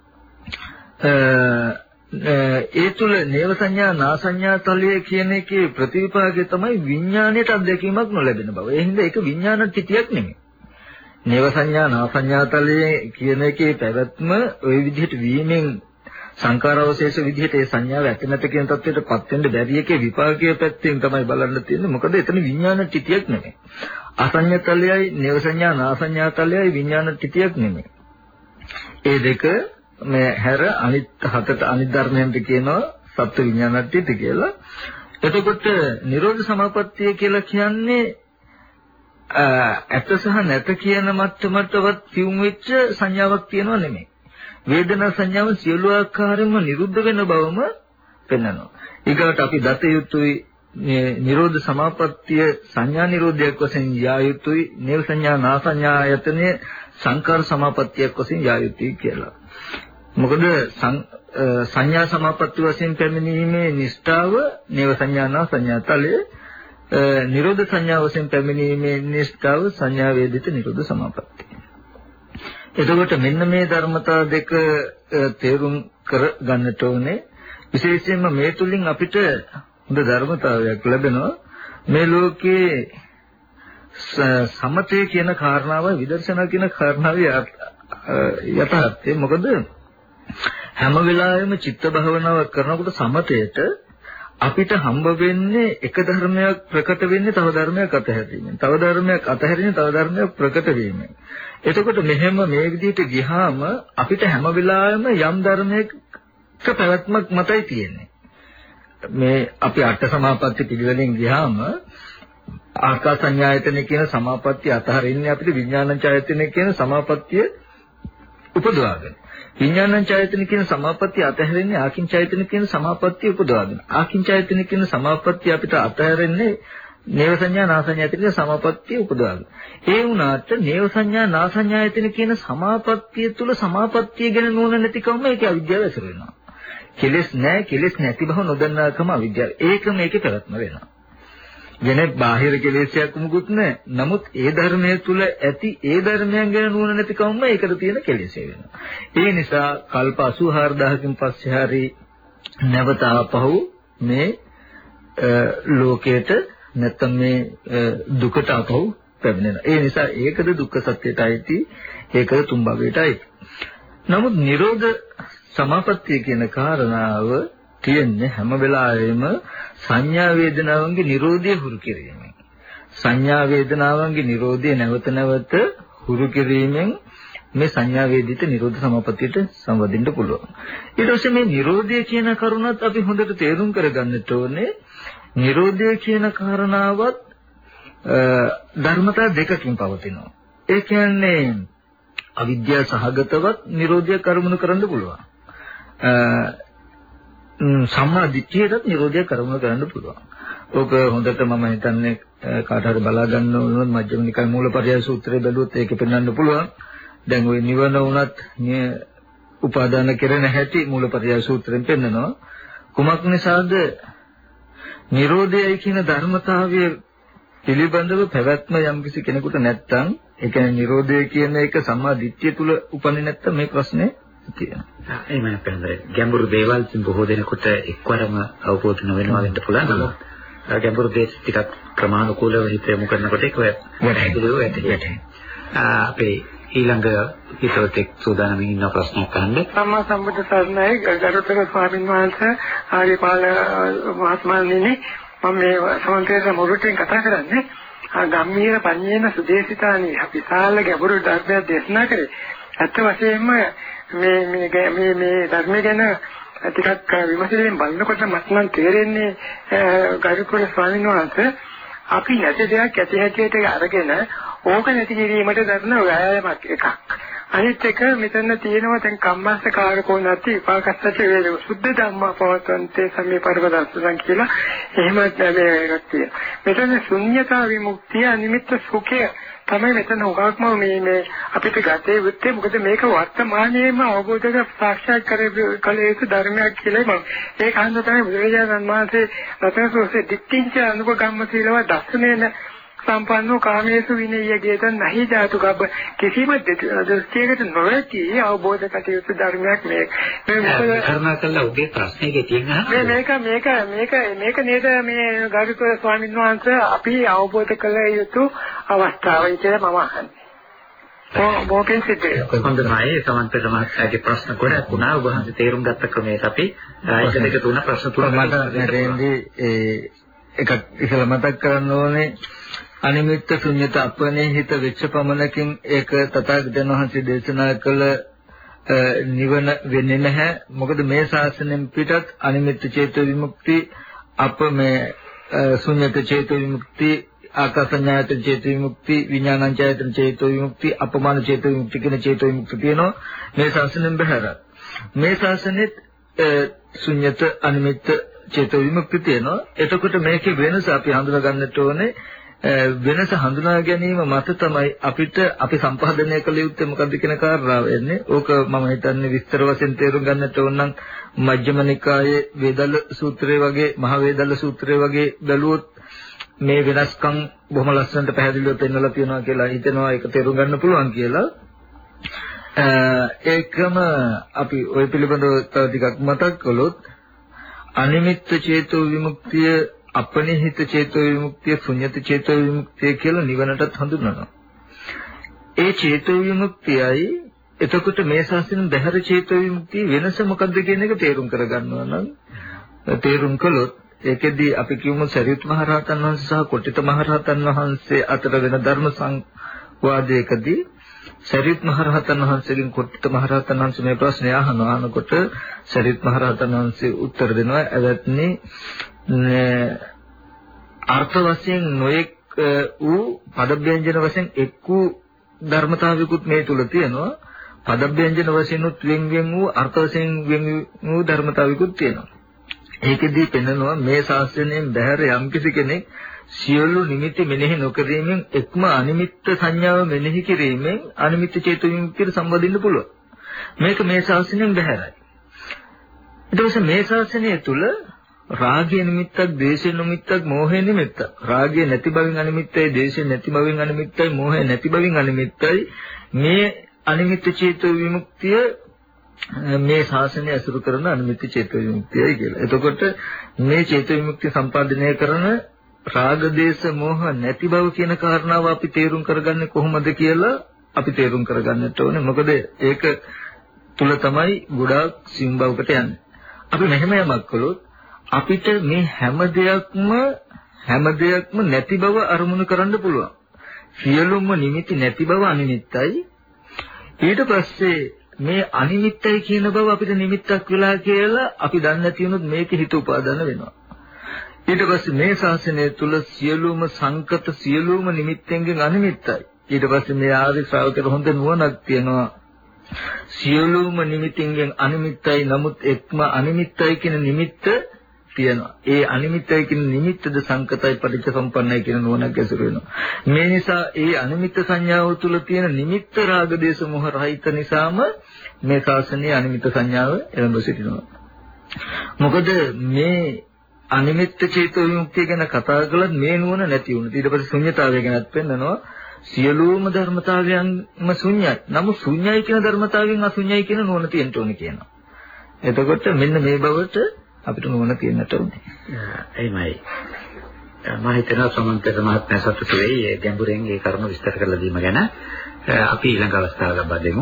ඒ තුල නේව සංඥා නා සංඥා තලයේ කියන එකේ ප්‍රතිවිපාකය තමයි විඥාණයට අත්දැකීමක් නොලැබෙන බව. ඒ හින්දා ඒක විඥාන තිතියක් නෙමෙයි. නේව සංඥා නා සංඥා තලයේ කියන එකේ පැවැත්ම ওই විදිහට වීමෙන් සංකාරවශේෂ විදිහට ඒ සංඥාව ඇති නැත කියන තත්ත්වයටපත් වෙන්න බැරි එකේ විපාකයේ පැත්තෙන් තමයි බලන්න තියෙන්නේ. මොකද එතන විඥාන තිතියක් නෙමෙයි. අසඤ්ඤතලයයි නේව සංඥා නා සංඥා තලයයි විඥාන තිතියක් නෙමෙයි. ඒ දෙක මේ හැර අනිත් හතට අනිත් ධර්මයන්ට කියනවා සත්ත්ව විඥානට්ඨිත කියලා. එතකොට නිරෝධ සමාපත්තිය කියලා කියන්නේ ඇත සහ නැත කියන මට්ටමටවත් සිවුම් වෙච්ච සංඥාවක් තියෙනව නෙමෙයි. වේදනා සංඥාව සියලු ආකාරයෙන්ම නිරුද්ධ වෙන බවම පෙන්වනවා. ඊගොට අපි දත යුතුයි නිරෝධ සමාපත්තිය සංඥා නිරෝධයක් වශයෙන් යා යුතුයි. නේව සංඥා නා සංඥා ආයතනයේ සංකාර සමාපත්තියක් වශයෙන් යා යුතුයි කියලා. මොකද සංඥා සමාපatti වශයෙන් පැමිණීමේ නිෂ්ඨාව නේව සංඥා නා සංඥා තලයේ නිරෝධ සංඥා වශයෙන් පැමිණීමේ නිෂ්ඨාව සංඥා වේදිත නිරෝධ සමාපatti. එතකොට මෙන්න මේ ධර්මතා දෙක තේරුම් කර ගන්නට ඕනේ. විශේෂයෙන්ම මේ තුලින් අපිට හොඳ ධර්මතාවයක් ලැබෙනවා. මේ ලෝකයේ සමතේ කියන කාරණාව විදර්ශනා කියන කාරණාවේ යථාර්ථය මොකද හැම වෙලාවෙම චිත්ත භාවනාවක් කරනකොට සමතේට අපිට හම්බ වෙන්නේ එක ධර්මයක් ප්‍රකට වෙන්නේ තව ධර්මයක් අතහැරීමෙන්. තව ධර්මයක් අතහැරීමෙන් තව ධර්මයක් ප්‍රකට වීමෙන්. එතකොට මෙහෙම මේ විදිහට ගියාම අපිට හැම වෙලාවෙම යම් ධර්මයක පැවැත්මක් මතයි තියෙන්නේ. මේ අපි අට සමාපatti පිළිවෙලින් ගියාම ආකාසඤ්ඤායතන කියන සමාපත්තිය අතහරින්නේ අපිට විඥානඤ්ඤායතන කියන සමාපත්තිය උපදවාගෙන. විඥානඤ්ඤායතන කියන සමාපත්තිය අතහැරෙන්නේ ආකින්චායතන කියන සමාපත්තිය උපදවාගෙන. ආකින්චායතන කියන සමාපත්තිය අපිට අතහැරෙන්නේ නේව සංඥා නා සංඥායතන සමාපත්තිය උපදවාගෙන. ඒ වුණාට නේව සංඥා නා සංඥායතන කියන සමාපත්තිය තුල සමාපත්තිය ගැන නුවණ නැතිකම ඒක අවිද්‍යාව ඇසුර වෙනවා. කෙලෙස් නැහැ, කෙලෙස් නැති බව නොදන්නාකම අවිද්‍යාව. ඒකම ඒකේ පැවැත්ම වෙනවා. වෙන බාහිර කෙලෙස්යක් මුකුත් නැහැ. නමුත් ඒ ධර්මයේ තුල ඇති ඒ ධර්මයන් ගැන නුවණ නැතිකම ඒකට තියෙන කෙලෙසේ වෙනවා. ඒ නිසා කල්ප 84000කින් පස්සේ හරි නැවත ආපහු මේ ලෝකයට නැත්තම් මේ දුකට ආපහු පැමිණෙනවා. ඒ නිසා ඒකද දුක්ඛ සත්‍යයටයි ඒකද තුන් භවයටයි. නමුත් නිරෝධ සමාපත්තිය කියන කාරණාව තියෙන්නේ හැම වෙලාවෙම සංඥා වේදනාවන්ගේ නිරෝධය හුරු කිරීමෙන්. සංඥා වේදනාවන්ගේ නිරෝධය නැවත නැවත හුරු කිරීමෙන් මේ සංඥා වේදිත නිරෝධ සමාපත්තියට සම්බන්ධින්න පුළුවන්. ඊට පස්සේ මේ නිරෝධය කියන කරුණත් අපි හොඳට තේරුම් කරගන්නට ඕනේ. නිරෝධය කියන කාරණාවත් ධර්මතා දෙකකින් පවතිනවා. ඒ කියන්නේ අවිද්‍යාව සහගතවත් නිරෝධය කර්මණු කරන්න පුළුවන්. සම්මා දිට්ඨියටත් නිරෝධය කර්මණු කරන්න පුළුවන්. ඕක හොඳට මම හිතන්නේ කාට හරි බලා ගන්න ඕනොත් මජ්ක්‍ධිම නිකාය මූලපරියාය සූත්‍රය බැලුවොත් ඒක පෙන්වන්න පුළුවන්. දැන් ওই නිවන උනත් උපාදාන කෙරෙන හැටි මූලපරියාය සූත්‍රයෙන් පෙන්නනවා. කුමක් නිසාද නිරෝධයයි කියන ධර්මතාවය පිළිබඳව පැවැත්ම යම්කිසි කෙනෙකුට නැත්තම් ඒ කියන්නේ නිරෝධය කියන එක සම්මා දිට්ඨිය තුල උපන්නේ නැත්තම් මේ ප්‍රශ්නේ තියෙනවා. එහෙම නැත්නම් ගැඹුරු දේවල් බොහෝ දෙනෙකුට එක්වරම අවබෝධ නොවෙනවා වෙන්න පුළුවන්. ගැඹුරු දේ ටිකක් ක්‍රමානුකූලව හිත යොමු කරනකොට ඒක වැඩි. අපේ ඊළඟ හිතවතෙක් සූදානම් ඉන්න ප්‍රශ්නයක් අහන්න. සම්මා සම්බුද්ධ සරණයි ගරුතර ස්වාමීන් වහන්සේ ආර්යපාල මහත්මයාණෙනි මම මේ සමන්තේ මොරුටෙන් කතා කරන්නේ. ගම්මීර පඤ්ඤේන සුදේශිතානි විශාල ගැඹුරු ධර්මයක් දේශනා කරේ. ඇත්ත වශයෙන්ම මේ ධර්ම ගැන ටිකක් විමසීමෙන් බලනකොට මට නම් තේරෙන්නේ ගරුතර ස්වාමීන් වහන්සේ අපි නැති දෙයක් ඇති හැටියට අරගෙන ඕක නැති කිරීමට දරන ව්‍යායාමයක් එකක්. අනිත් එක මෙතන තියෙනවා දැන් කම්මස්සකාරකෝ නැති විපාකස්සච වේද සුද්ධ ධම්මා පවත්තන්තේ සම්මේ පරමදස්සං කියලා එහෙම මේකක් තියෙනවා. මෙතන ශුන්‍යතා විමුක්තිය අනිමිත්ත සුඛය තමයි මෙතන උගක්ම මේ අපිට ගතේ යුත්තේ. මොකද මේක වර්තමානයේම අවබෝධක සාක්ෂාත් කළ යුතු ධර්මයක් කියලා මම ඒක හන්ද තමයි බුදුරජාණන් වහන්සේ රතන සූත්‍රයේ දික්කින්ච අනුපගම්ම සීලව දස්සනේන සම්පන්නෝ කාමේසු විනය්‍ය ගේතන් නැහි ධාතු කබ්බ කිසිම දෘෂ්ටියකට නොවැටි අවබෝධ කටයුතු ධර්මයක් මේක කරුණාකරලා ඔබේ ප්‍රශ්නේක තියෙනවා මේක නේද මේ ගරුතර ස්වාමීන් වහන්සේ අපි අවබෝධ කළ යුතු අවස්ථාවයි කියලා මම අහන්නේ. මොකෙන් සිද්ධ හොඳයි සමන්ත මහත්තයාගේ ප්‍රශ්න ගොඩක් වුණා. ඔබ වහන්සේ තේරුම් ගත්ත ක්‍රමයට අපි 1 2 3 ප්‍රශ්න තුනක් මට රේන්දි එකක් ඉස්සෙල්ලා මතක් කරන්න ඕනේ අනිමිත්ත ශුන්‍යත අපනේහිත වෙච්ච පමණකින් ඒක තථාගතයන් වහන්සේ දේශනා කළ නිවන වෙන්නේ නැහැ. මොකද මේ ශාසනයෙන් පිටත් අනිමිත්ත චේතෝ විමුක්ති අප මේ ශුන්‍යත චේතෝ විමුක්ති ආකාසඤ්ඤායතන චේතෝ විමුක්ති විඥානඤ්ඤායතන චේතෝ විමුක්ති අපමාන චේතෝ විමුක්ති කියන චේතෝ විමුක්ති තියෙනවා මේ ශාසනයෙන් බහැර. මේ ශාසනෙත් ශුන්‍යත අනිමිත්ත චේතෝ විමුක්ති තියෙනවා. එතකොට මේකේ වෙනස අපි හඳුනා ගන්නට ඕනේ. වෙනස හඳුනා ගැනීම මත තමයි අපිට අපි සම්පාදනය කළ යුත්තේ මොකද්ද කියන කාරණාව එන්නේ. ඕක මම හිතන්නේ විස්තර වශයෙන් තේරුම් ගන්නට ඕන නම් මජ්ක්‍ධිම නිකායේ වේදල්ල සූත්‍රයේ වගේ මහ වේදල්ල සූත්‍රයේ වගේ බැලුවොත් මේ වෙනස්කම් බොහොම ලස්සනට පැහැදිලිව පෙන්වලා තියෙනවා කියලා හිතෙනවා. ඒක තේරුම් ගන්න පුළුවන් කියලා. ඒකම අපි ওই පිළිබඳව තව ටිකක් මතක් කළොත් අනිමිත්ත චේතෝ විමුක්තිය අපනිහිත චේතෝ විමුක්තිය ශුන්‍යත චේතෝ විමුක්තිය කියලා නිවනටත් හඳුන්වනවා. ඒ චේතෝ විමුක්තියයි එතකොට මේ ශාස්ත්‍රයෙන් බහැර චේතෝ විමුක්තිය වෙනස මොකක්ද කියන එක තේරුම් කරගන්නවා නම් තේරුම් කළොත් ඒකෙදී අපි කියමු සරියුත් මහ රහතන් වහන්සේ සහ කොට්ටිත මහ රහතන් වහන්සේ අතර වෙන ධර්ම සංවාදයකදී සරියුත් මහ රහතන් වහන්සේගෙන් කොට්ටිත මහ රහතන් වහන්සේ මේ ප්‍රශ්නය අහනකොට සරියුත් මහ රහතන් වහන්සේ උත්තර දෙනවා එවත්නි අර්ථ වශයෙන් නොඑක් වූ පදව්‍යංජන වශයෙන් එක් වූ ධර්මතාවිකුත් මේ තුල තියෙනවා. පදව්‍යංජන වශයෙන් උත් වෙන් වූ අර්ථ වශයෙන් වෙන් වූ ධර්මතාවිකුත් තියෙනවා. ඒකෙදී පෙන්නනවා මේ ශාස්ත්‍රයෙන් බැහැර යම්කිසි කෙනෙක් සියලු නිමිති මෙනෙහි නොකිරීමෙන් එක්ම අනිමිත්ත සංඥාව මෙනෙහි කිරීමෙන් අනිමිත්ත චේතෝ විමුක්තියට සම්බන්ධින්න පුළුවන්. මේක මේ ශාස්ත්‍රයෙන් බැහැරයි. ඊට පස්සේ මේ ශාස්ත්‍රය තුල රාගය නිමිත්තක්, ද්වේෂය නිමිත්තක්, මෝහය නිමිත්තක්. රාගය නැති බවින් අනිමිත්තයි, ද්වේෂය නැති බවින් අනිමිත්තයි, මෝහය නැති බවින් අනිමිත්තයි. මේ අනිමිත්ත චේතෝ විමුක්තිය මේ ශාසනය අසුරු කරන අනිමිත්ත චේතෝ විමුක්තියයි කියලා. එතකොට මේ චේතෝ විමුක්තිය සම්පාදනය කරන රාග, දේශ, මෝහ නැති බව කියන කාරණාව අපි තේරුම් කරගන්නේ කොහොමද කියලා අපි තේරුම් කරගන්නට ඕනේ. මොකද ඒක තුල තමයි ගොඩාක් සිම් බවකට යන්නේ. අපි මෙහෙම යමක් කළොත් අපිට මේ හැම දෙයක්ම නැති බව අරමුණු කරන්න පුළුවන්. සියලුම නිමිති නැති බව අනිමිත්තයි. ඊට පස්සේ මේ අනිමිත්තයි කියන බව අපිට නිමිත්තක් වෙලා කියලා අපි දන්නේ නැති වුණොත් මේක හිත උපාදාන වෙනවා. ඊට පස්සේ මේ ශාසනය තුල සියලුම සංකත සියලුම නිමිත්තෙන්ගෙන් අනිමිත්තයි. ඊට පස්සේ මේ ආර්ය ශ්‍රාවකයන්ට හොඳ නුවණක් තියෙනවා. සියලුම නිමිතින්ගෙන් අනිමිත්තයි නමුත් එක්ම අනිමිත්තයි කියන නිමිත්ත තියෙනවා. ඒ අනිමිත්තයි කියන නිමිත්තද සංකතයි පටිච්ච සම්පන්නයි කියන නුවණක් ඇසුරු වෙනවා. මේ නිසා ඒ අනිමිත්ත සංඥාව තුළ තියෙන නිමිත්ත රාග දේශ මොහ රහිත නිසාම මේ ශාසනයේ අනිමිත්ත සංඥාව එළඹ සිටිනවා. මොකද මේ අනිමිත්ත චේතෝ විමුක්තිය ගැන කතා කළත් මේ නුවණ නැති වුණා. ඊට පස්සේ ශුන්‍යතාවය ගැනත් පෙන්නනවා. සියලුම ධර්මතාවයන්ම ශුන්‍යයි. නමුත් ශුන්‍යයි කියන ධර්මතාවයෙන් අශුන්‍යයි කියන නුවණ තියෙන්න ඕනේ කියනවා. එතකොට මෙන්න මේ බවට අපිට නුවණ තියෙන්නට ඕනේ. එහෙමයි. මම හිතනවා සමන්තක මහත්මයා සතුටු වෙයි මේ ගැඹුරෙන් මේ කරුණු විස්තර කරලා දීම ගැන. අපි ඊළඟ අවස්ථාව ලබා දෙමු.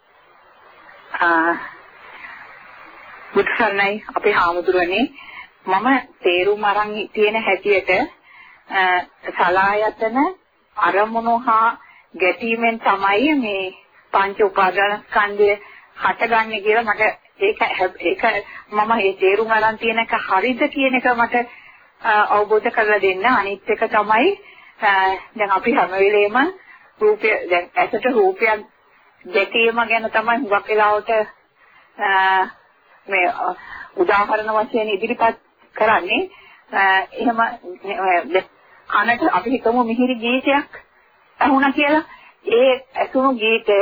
බුදුසරණයි අපේ හාමුදුරනේ මම තේරුම් අරන් තියෙන හැටියට සලායතන අරමුණු හා ගැටීමෙන් තමයි මේ පංච උපාදාන ස්කන්ධය හටගන්නේ කියලා මට ඒක මම මේ තේරුම් අරන් තියෙන එක හරිද කියන එක මට අවබෝධ කරලා දෙන්න. අනිත් එක තමයි දැන් අපි හැම වෙලේම රූපය දැන් ඇසට රූපයක් ගැටීම ගැන තමයි හුඟක් වෙලාවට මේ උදාහරණ වශයෙන් ඉදිරිපත් කරන්නේ. එහෙම කනට අපි හිතමු මිහිරි ගීතයක් අහුණා කියලා. ඒ ඇසුණු ගීතය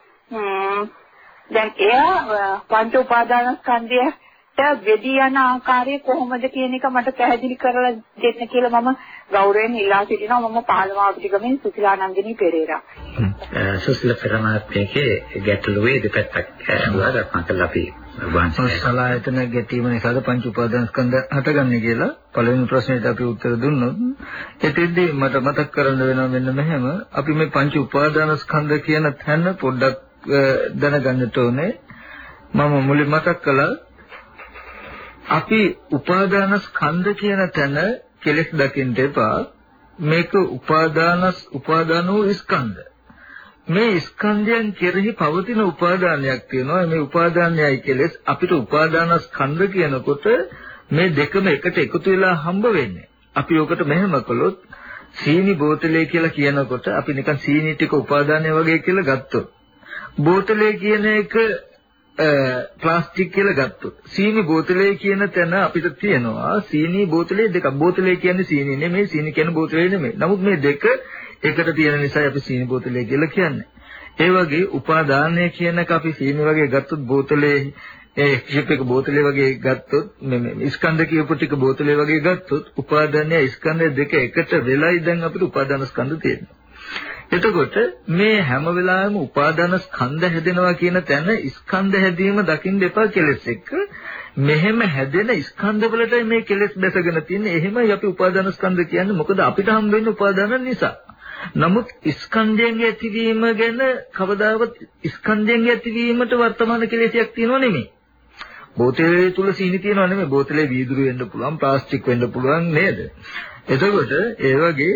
දැන් එයා පංච උපාදානස්කන්ධයට වෙදී යන ආකාරය කොහොමද කියන එක මට පැහැදිලි කරලා දෙන්න කියලා මම ගෞරවයෙන් ඉල්ලා සිටිනවා. මම පාලමාවතිගමෙන් සුසිලානන්දිනී පෙරේරා. සුසිල පෙරමාත්මයේ ගැටලුවේ දෙපැත්තක් උදාහරණයක් අපි සලායතන ගැටීම නිසාද පංච උපාදානස්කන්ධ හටගන්නේ කියලා පළවෙනි ප්‍රශ්නෙට අපි උත්තර දුන්නොත් එතෙන්දී මට මතක් කරන්න වෙනවා මෙන්න මෙහෙම. අපි මේ පංච උපාදානස්කන්ධ කියන තැන පොඩ්ඩක් දැනගන්නට ඕනේ. මම මුලින් මතක් කළා අපි උපාදානස්කන්ධ කියන තැන කෙලෙස් දකින්න එපා. මේක උපාදාන වූ ස්කන්ධ. මේ ස්කන්ධයන් කෙරෙහි පවතින උපාදානයක් තියෙනවා. මේ උපාදානයයි කෙලෙස්. අපිට උපාදානස්කන්ධ කියනකොට මේ දෙකම එකට එකතු වෙලා හම්බ වෙන්නේ. අපි ඔකට මෙහෙම කළොත් සීනි බෝතලේ කියලා කියනකොට අපි නිකන් සීනි ටික උපාදානය වගේ කියලා ගත්තොත් බෝතලේ කියන එක ප්ලාස්ටික් කියලා ගත්තොත් සීනි බෝතලේ කියන තැන අපිට තියෙනවා සීනි බෝතලේ දෙකක්. බෝතලේ කියන්නේ සීනි නෙමෙයි, සීනි කියන්නේ බෝතලේ නෙමෙයි. නමුත් මේ දෙක එකට තියෙන නිසා අපි සීනි බෝතලේ කියලා කියන්නේ. ඒ වගේ උපාදානය කියන එක අපි සීනි වගේ ගත්තොත් බෝතලේ ෂිප් එක බෝතලේ වගේ ගත්තොත් මේ ස්කන්ධ කියපු ටික බෝතලේ වගේ ගත්තොත් උපාදානය ස්කන්ධ දෙක එකට වෙලයි දැන් අපිට උපාදාන ස්කන්ධ තියෙනවා. එතකොට මේ හැම වෙලාවෙම උපාදාන ස්කන්ධ හැදෙනවා කියන තැන ස්කන්ධ හැදීම දකින්න එපා කෙලෙස් එක්ක. මෙහෙම හැදෙන ස්කන්ධ වලටයි මේ කෙලෙස් දැසගෙන තියෙන්නේ. එහෙමයි අපි උපාදාන ස්කන්ධ කියන්නේ. මොකද අපිට හම් වෙන්නේ උපාදාන නිසා. නමුත් ස්කන්ධයන්ගේ ඇතිවීම ගැන කවදාවත් ස්කන්ධයන්ගේ ඇතිවීමට වර්තමාන කෙලෙසයක් තියෙනව නෙමෙයි. බෝතලේ තුල සීනි තියෙනව නෙමෙයි. බෝතලේ වීදුරු වෙන්න පුළුවන්, ප්ලාස්ටික් වෙන්න පුළුවන් නේද? එතකොට ඒ වගේ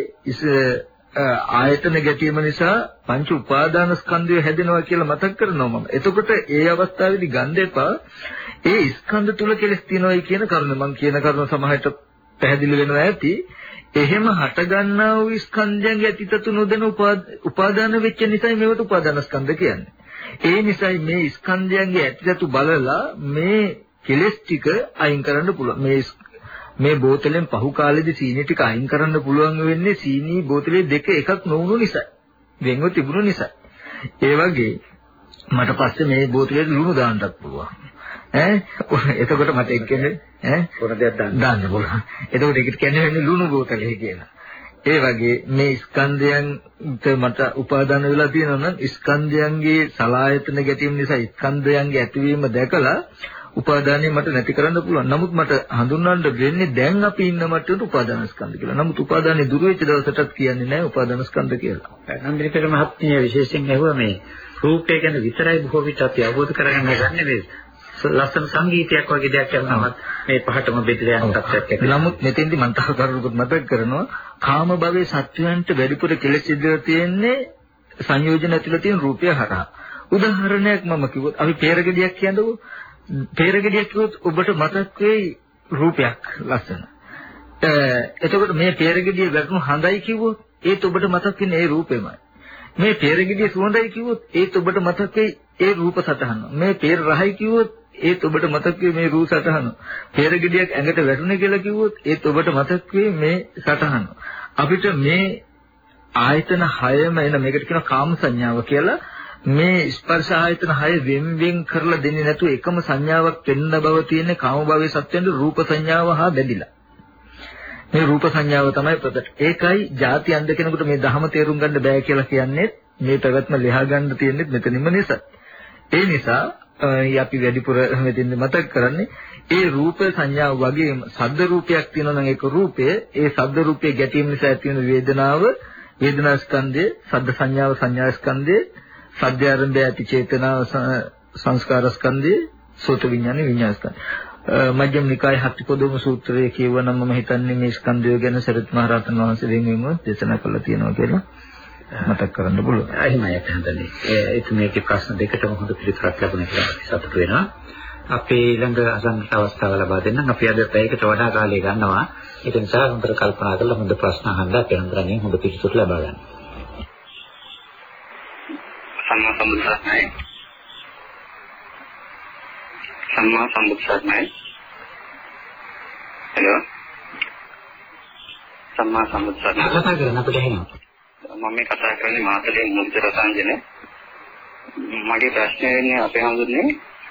ආයතන ගැටීම නිසා පංච උපාදාන ස්කන්ධය හැදෙනවා කියලා මතක් කරනවා මම. එතකොට ඒ අවස්ථාවේදී ගන්න එපා ඒ ස්කන්ධ තුල කෙලස් තියෙනවායි කියන කරුණ. මම කියන කරුණ සමහරට පැහැදිලි වෙනවා ඇති. එහෙම හටගන්නා වූ ස්කන්ධයන්ගේ ඇතිතතු නොදැන උපාදාන වෙච්ච නිසා මේවට උපාදාන ස්කන්ධ කියන්නේ. ඒ නිසා මේ ස්කන්ධයන්ගේ ඇතිතතු බලලා මේ කෙලස් ටික අයින් කරන්න පුළුවන්. මේ බෝතලෙන් පහු කාලෙදි සීනි ටික අයින් කරන්න පුළුවන් වෙන්නේ සීනි බෝතලේ දෙක එකක් නොවුණු නිසා. වෙන්ව තිබුණු නිසා. ඒ වගේ මට පස්සේ මේ බෝතලේ ලුණු දාන්නත් පුළුවන්. එතකොට මට එක්කෙනේ ඕන දෙයක් දාන්න පුළුවන්. එතකොට ඒකට කියන්නේ වෙන්නේ ලුණු බෝතලේ කියලා. ඒ වගේ මේ ස්කන්ධයන්ට මට උපාදාන වෙලා තියෙනවා නම් ස්කන්ධයන්ගේ සලායතන ගැටීම නිසා ස්කන්ධයන්ගේ ඇතිවීම දැකලා උපාදානෙ මට නැති කරන්න පුළුවන්. නමුත් මට හඳුන්වන්න වෙන්නේ දැන් අපි ඉන්න මට්ටමට උපාදාන ස්කන්ධ කියලා. නමුත් උපාදානෙ දුර වෙච්ච දවසටත් කියන්නේ නැහැ උපාදාන ස්කන්ධ කියලා. නන්දිනී පෙර මහත්මිය විශේෂයෙන් ඇහුවා මේ රූපය ගැන විතරයි බොහෝ විට අපි අවබෝධ කරගන්න ගන්නේ මේ ලස්සන සංගීතයක් වගේ දෙයක් කරනවත් මේ පහටම බෙදලා යන තත්ත්වයක් ඇති. නමුත් මෙතෙන්දි මම තව කරුණකුත් මතක් කරනවා කාම භවයේ සත්‍යයන්ට වැඩිපුර කෙලෙස් ඉඳලා තියෙන්නේ සංයෝජන ඇතුළේ තියෙන රූපය හරහා. උදාහරණයක් මම කිව්වොත් අපි peeragediyak කියනකො peeragediyak කිව්වොත් ඔබට මතක් වෙයි රූපයක් ලස්සන. එතකොට මේ peeragediya වැටුණු හඳයි කිව්වොත් ඒත් ඔබට මතක් වෙන්නේ ඒ රූපෙමයි. මේ peeragediya සුවඳයි කිව්වොත් ඒත් ඔබට මතක් වෙයි ඒ රූප සටහන. මේ peer රහයි කිව්වොත් ඒත් ඔබට මතක් වෙයි මේ රූප සටහන. peeragediyak ඇඟට වැටුනේ කියලා කිව්වොත් ඒත් ඔබට මතක් වෙයි මේ සටහන. අපිට මේ ආයතන 6ම එන මේකට කියනවා කාම සංඥාව කියලා. මේ ස්පර්ශ ආයතන 6 වෙන් කරලා දෙන්නේ නැතුව එකම සංඥාවක් වෙන්න බව තියෙන්නේ කාම භවයේ සත්‍යෙන්ද රූප සංඥාව හා බැඳිලා. මේ රූප සංඥාව තමයි ප්‍රකට. ඒකයි ಜಾති අන්ධ කෙනෙකුට මේ ධහම තේරුම් ගන්න බෑ කියලා කියන්නේ මේ පැවැත්ම ලියා ගන්න තියෙන්නේ මෙතනින්ම නිසා. ඒ නිසා අපි වැඩිපුර මෙතෙන් මතක් කරන්නේ ඒ රූප සංඥාව වගේම සද්ද රූපයක් තියෙනවා නම් ඒක රූපය. ඒ සද්ද රූපයේ ගැටීම නිසා ඇති වෙන වේදනාව වේදනා ස්කන්ධය, සද්ද සංඥාව සංඥා ස්කන්ධය, සද්ද ආරම්භය ඇති චේතනා සංස්කාර ස්කන්ධය, සෝත විඥාන විඥාන ස්කන්ධය. මජ්ක්‍ධිම නිකායේ හත්පොදොම සූත්‍රයේ කියවනම් මම හිතන්නේ මේ ස්කන්ධය ගැන සරියුත් මහ රහතන් වහන්සේ වෙනුවෙන්ම දේශනා කළා තියෙනවා කියලා මතක් කරන්න පුළුවන්. එහෙමයි හිතන්නේ. ඒත් මේකේ ප්‍රශ්න දෙකටම හොඳ පිළිතුරක් ලැබුණා කියලා සතුටු වෙනවා. අපි ඊළඟ අසන්නට අවස්ථාව ලබා දෙන්නම්. අපි අද පැයකට වඩා කාලය ගන්නවා. ඒක නිසා හොඳට කල්පනා කරලා හොඳ ප්‍රශ්න අහන්න අපි හන්දරන්නේ හොඳ පිළිතුරු ලබා ගන්න. සම්මා සම්බුද්දස්මයි. සම්මා සම්බුද්දස්මයි. හෙලෝ. සම්මා සම්බුද්දස්මයි. කතා කරන්න අපිට එහෙනම්. මම මේ කතා කරන්නේ මාතලේ මුද්ද රසංජන. මගේ ප්‍රශ්නේ වෙන්නේ අපේ හඳුන්නේ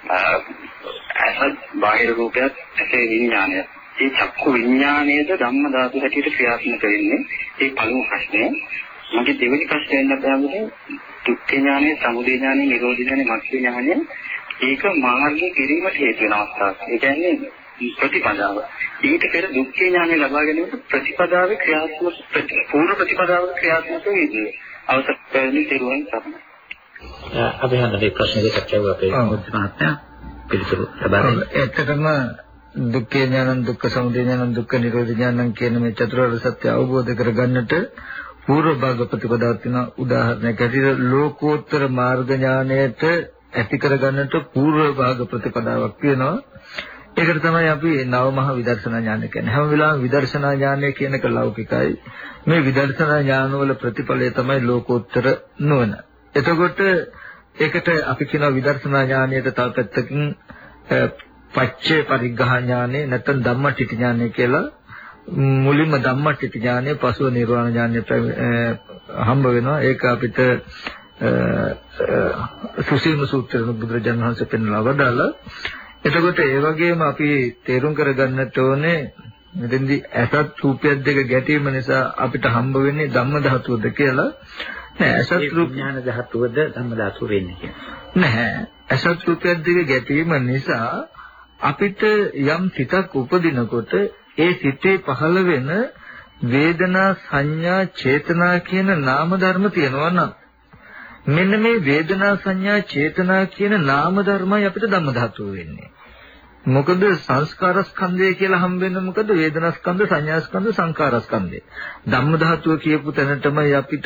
අසත් බාහිර රූපයක් ඇසේ විඥානය. මේ චක්කු විඥානයේද ධම්ම ධාතු හැටියට ක්‍රියාත්මක වෙන්නේ. මේ පළමු ප්‍රශ්නය. මගේ දෙවෙනි ප්‍රශ්නේ වෙන අපේ දුක්ඛ ඥානය, සමුදය ඥානය, නිරෝධ ඥානය, මග්ග ඥානය ඒක මාර්ගයේ කිරීමට හේතු වෙන අවස්ථාවක්. ඒ කියන්නේ ප්‍රතිපදාව. ඊට පෙර දුක්ඛ ඥානය ලබා ගැනීමට ප්‍රතිපදාවේ ක්‍රියාත්මක පූර්ව ප්‍රතිපදාවේ ක්‍රියාත්මක වේදී අවශ්‍ය වෙන්නේ තිරුවන් සරණයි. අපි හඳුනේ ප්‍රශ්න දෙකක් ඇහුවා අපේ මුද්ද මහත්මයා පිළිතුරු ලබා දෙන්න. ඇත්තටම දුක්ඛ ඥානං, දුක්ඛ සමුදය ඥානං, දුක්ඛ නිරෝධ ඥානං කියන මේ චතුරාර්ය සත්‍ය අවබෝධ කරගන්නට පූර්ව භාග ප්‍රතිපදාවක් තියෙන උදාහරණයක් ඇටියට ලෝකෝත්තර මාර්ග ඥානයට ඇති කරගන්නට පූර්ව භාග ප්‍රතිපදාවක් තියෙනවා. ඒකට තමයි අපි නවමහා විදර්ශනා ඥාන කියන්නේ. හැම වෙලාවෙම විදර්ශනා ඥානය කියන එක ලෞකිකයි. මේ විදර්ශනා ඥානවල ප්‍රතිඵලය තමයි ලෝකෝත්තර නුවණ. එතකොට ඒකට අපි කියන විදර්ශනා ඥානයට තව පැත්තකින් පච්චේ පරිග්ඝා ඥානෙ නැත්නම් ධම්මටිටි ඥානෙ කියලා මුලින්ම ධම්මටිටි ඥානෙ පසුව නිර්වාණ ඥානෙ හම්බ වෙනවා. ඒක අපිට සුසීම සූත්‍රයේ බුදුරජාණන් වහන්සේ පෙන්වලා වදාලා. එතකොට ඒ වගේම අපි තේරුම් කරගන්නට ඕනේ මෙතෙන්දී අසත් රූපයක් දෙක ගැටීම නිසා අපිට හම්බ වෙන්නේ ධම්ම ධාතුවද කියලා. නෑ අසත් රූප ඥාන ධාතුවද ධම්ම ධාතුව වෙන්නේ කියලා. නැහැ. අසත් රූපයක් දෙක ගැටීම නිසා අපිට යම් සිතක් උපදිනකොට ඒ සිතේ පහළ වෙන වේදනා සංඥා චේතනා කියන නාම ධර්ම තියෙනවා නම් මෙන්න මේ වේදනා සංඥා චේතනා කියන නාම ධර්මයි අපිට ධම්ම ධාතුව වෙන්නේ. මොකද සංස්කාර ස්කන්ධය කියලා හම්බෙන්නේ මොකද? වේදනා ස්කන්ධ, සංඥා ස්කන්ධ, සංකාර ස්කන්ධය. ධම්ම ධාතුව කියපු තැනටමයි අපිට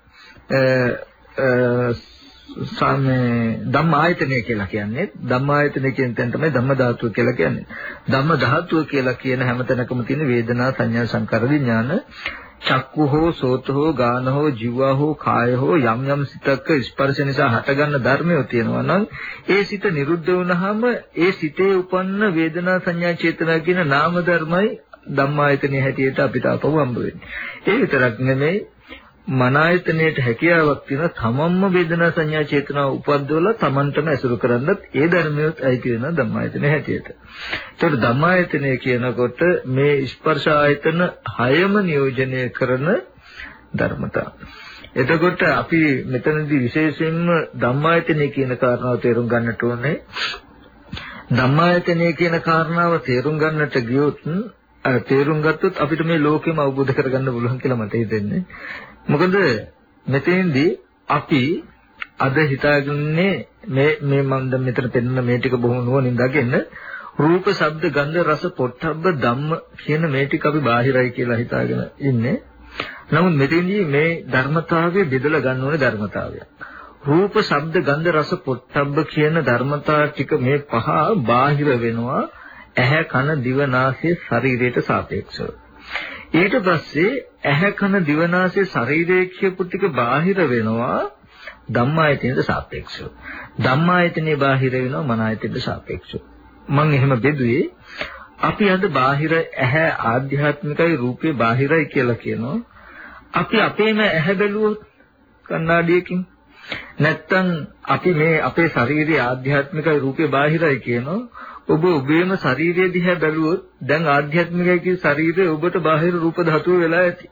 ධම්මායතනය කියලා කියන්නේ. ධම්මායතනය කියන තැන තමයි ධම්ම ධාතුව කියලා කියන්නේ. ධම්ම ධාතුව කියලා කියන හැමතැනකම තියෙන වේදනා සංඥා සංකාර විඥාන චක්කු හෝ සෝත හෝ ගාන හෝ ජීවා හෝ කාය හෝ යම් යම් සිතක ස්පර්ශ නිසා හටගන්න ධර්මය තියෙනවා නම් ඒ සිත නිරුද්ධ වුණාම ඒ සිතේ උපන්න වේදනා සංඥා චේතනා කියන නාම ධර්මයි ධම්මායතනයේ හැටියට අපිට අපව හම්බ වෙන්නේ. ඒ විතරක් නෙමෙයි මනායතනයේට හැකියාවක් තියෙන තමන්ම වේදනා සංඥා චේතනා උපද්දවලා තමන්ටම ඇසුරු කරන්නත් ඒ ධර්මියොත් අයිති වෙන ධම්මායතනයේ හැටියට. ඒතකොට ධම්මායතනය කියනකොට මේ ස්පර්ශ ආයතන 6ම නියෝජනය කරන ධර්මතා. එතකොට අපි මෙතනදී විශේෂයෙන්ම ධම්මායතනය කියන කාරණාව තේරුම් ගන්නට ඕනේ. ධම්මායතනය කියන කාරණාව තේරුම් ගන්නට ගියොත් තේරුම් ගත්තොත් අපිට මේ ලෝකෙම අවබෝධ කරගන්න පුළුවන් කියලා මට හිතෙන්නේ. මොකද මෙතෙන්දී අපි අද හිතාගන්නේ මේ මම දැන් මෙතන පෙන්නන මේ ටික බොහොම නුවණින් දකින්න රූප, ශබ්ද, ගන්ධ, රස, පොට්ටබ්බ, ධම්ම කියන මේ ටික අපි බාහිරයි කියලා හිතාගෙන ඉන්නේ. නමුත් මෙතෙන්දී මේ ධර්මතාවය බෙදලා ගන්න ඕනේ ධර්මතාවය. රූප, ශබ්ද, ගන්ධ, රස, පොට්ටබ්බ කියන ධර්මතා ටික මේ පහ බාහිර වෙනවා ඇහැ, කන, දිව, නාසය, ශරීරයට සාපේක්ෂව. ඊට පස්සේ ඇහැ, කන, දිව, නාසය, ශරීරය කියපු ටික බාහිර වෙනවා ධම්මායතනයට සාපේක්ෂව. ධම්මායතනේ බාහිර වෙනවා මනායතනයට සාපේක්ෂව. මම එහෙම බෙදුවේ අපි අද බාහිර ඇහැ ආධ්‍යාත්මිකයි රූපේ බාහිරයි කියලා කියනවා. අපි අපේම ඇහැ බැලුවොත් කණ්ණාඩියකින් නැත්තම් අපි මේ අපේ ශරීරයේ ආධ්‍යාත්මිකයි රූපේ බාහිරයි කියනවා. ඔබ ඔබේම ශරීරය දිහා බැලුවොත් දැන් ආධ්‍යාත්මිකයි කියන ශරීරය ඔබට බාහිර රූප ධාතුව වෙලා ඇති.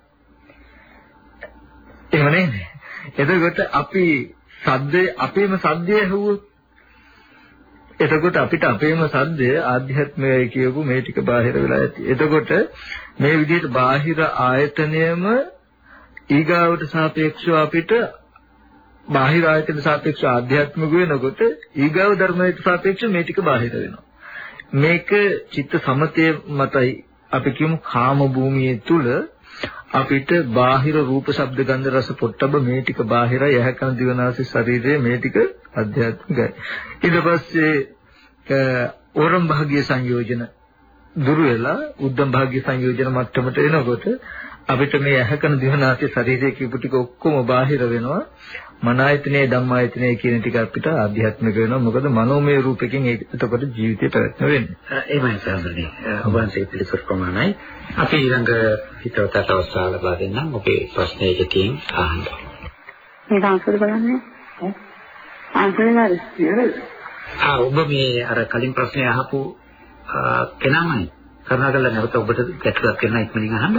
එහෙම නේද? එතකොට අපි සද්දේ අපේම සද්දය ඇහුවොත් එතකොට අපිට අපේම සද්දය ආධ්‍යාත්මිකයි කියපු මේ ටික බාහිර වෙලා ඇති. එතකොට මේ විදිහට බාහිර ආයතනයම ඊගාවට සාපේක්ෂව අපිට බාහිර ආයතන සාපේක්ෂව ආධ්‍යාත්මික වෙනකොට ඊගාව ධර්මයට සාපේක්ෂව මේ ටික බාහිර වෙනවා. මේක චිත්ත සමතය මතයි අපි කියමු කාම භූමියේ තුල අපිට බාහිර රූප, ශබ්ද, ගන්ධ, රස, පොට්ටබ්බ මේ ටික බාහිරයි. ඇහැ, කන, දිව, නාසය, ශරීරය මේ ටික ආධ්‍යාත්මිකයි. ඊට පස්සේ ඕරම් භාගීය සංයෝජන දුරු වෙලා උද්දම් භාගීය සංයෝජන මට්ටමට එනකොට අපිට මේ ඇහැ, කන, දිව, නාසය, ශරීරය කියපු ටික ඔක්කොම බාහිර වෙනවා. මනායතනේ ධම්මායතනේ කියන ටික අපිට ආධ්‍යාත්මික වෙනවා. මොකද මනෝමය රූපකින් එතකොට ජීවිතේ පැවැත්ම වෙන්නේ. එහෙමයි සාමාන්‍යයෙන්. ඔබ වහන්සේ පිළිතුරු ප්‍රමාණයි. අපි ඊළඟ හිතවතට අවස්ථාව ලබා දෙන්නම්. ඔබේ ප්‍රශ්නයකින් අහන්න. මේක අන්සර් බලන්නේ. අන්සර් නේද? ඔබ මේ අර කලින් ප්‍රශ්නේ අහපු කෙනාමයි. කරුණාකරලා නැවත ඔබට ගැටලුවක් කරන ඉක්මනින් අහන්න.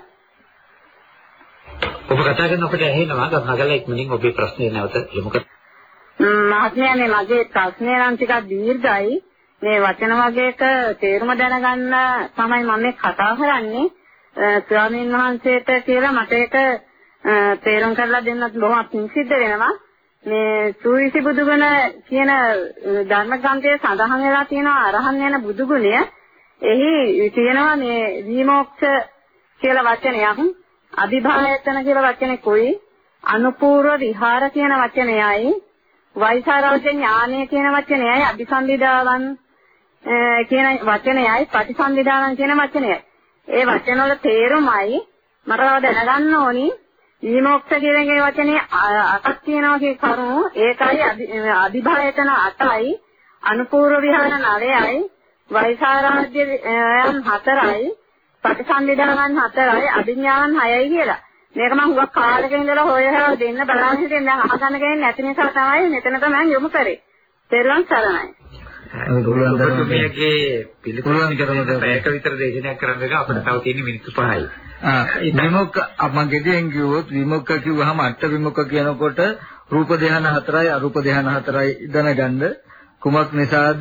ඔබ කතා කරනකොට ඇහෙනවා කරුණාකරලා ඉක්මනින් ඔබේ ප්‍රශ්නේ නැවත යොමු කරන්න. මහත්මයා මේ මගේ ප්‍රශ්නේ නම් ටිකක් දීර්ඝයි. මේ වචන වගේක තේරුම දැනගන්න තමයි මම මේ කතා කරන්නේ. ස්වාමීන් වහන්සේට කියලා මට ඒක තේරුම් කරලා දෙන්නත් බොහොම පිං සිද්ධ වෙනවා. මේ සූවිසි බුදුගුණ කියන ධර්ම ග්‍රන්ථයේ සඳහන් වෙලා තියෙන අරහන් යන බුදුගුණය එහි තියෙනවා මේ විමෝක්ෂ කියලා වචනයක්, අභිභායතන කියලා වචනේකුයි, අනුපූර්ව විහාර කියන වචනයයි, වෛසාරෝජ්‍ය ඥානය කියන වචනයයි, අபிසම්බිදාවන් කියන වචනයයි, පටිසම්බිදාවන් කියන වචනයයි. ඒ වචන වල තේරුමයි මට දැනගන්න ඕනි. විමෝක්ෂ කියන වචනේ අටක් තියෙනවා කියන කරුණු ඒකයි අභිභායතන 8යි, අනුපූර්ව විහාර 9යි, වෛසාරාජ්‍ය යම් 4යි, පටිසම්භිදාවන් 4යි, අභිඥාවන් 6යි කියලා. මේක මම හුඟක් කාලෙක ඉඳලා හොයලා දෙන්න බලන්න හිටින් දැන් අහගන්න කෙනෙක් නැති නිසා තමයි මෙතන තමයි යොමු කරේ. තෙරුවන් සරණයි. මේකේ පිළිතුරු කරනකොට ඒක විතර දේශනයක් කරන්න එක අපිට තව තියෙන මිනිත්තු 5යි. විමුක්ඛ මම ගෙදෙන් කිව්වොත් විමුක්ඛ කිව්වහම අට විමුක්ඛ කියනකොට රූප ධ්‍යාන 4යි අරූප ධ්‍යාන 4යි දැනගන්න. කුමක් නිසාද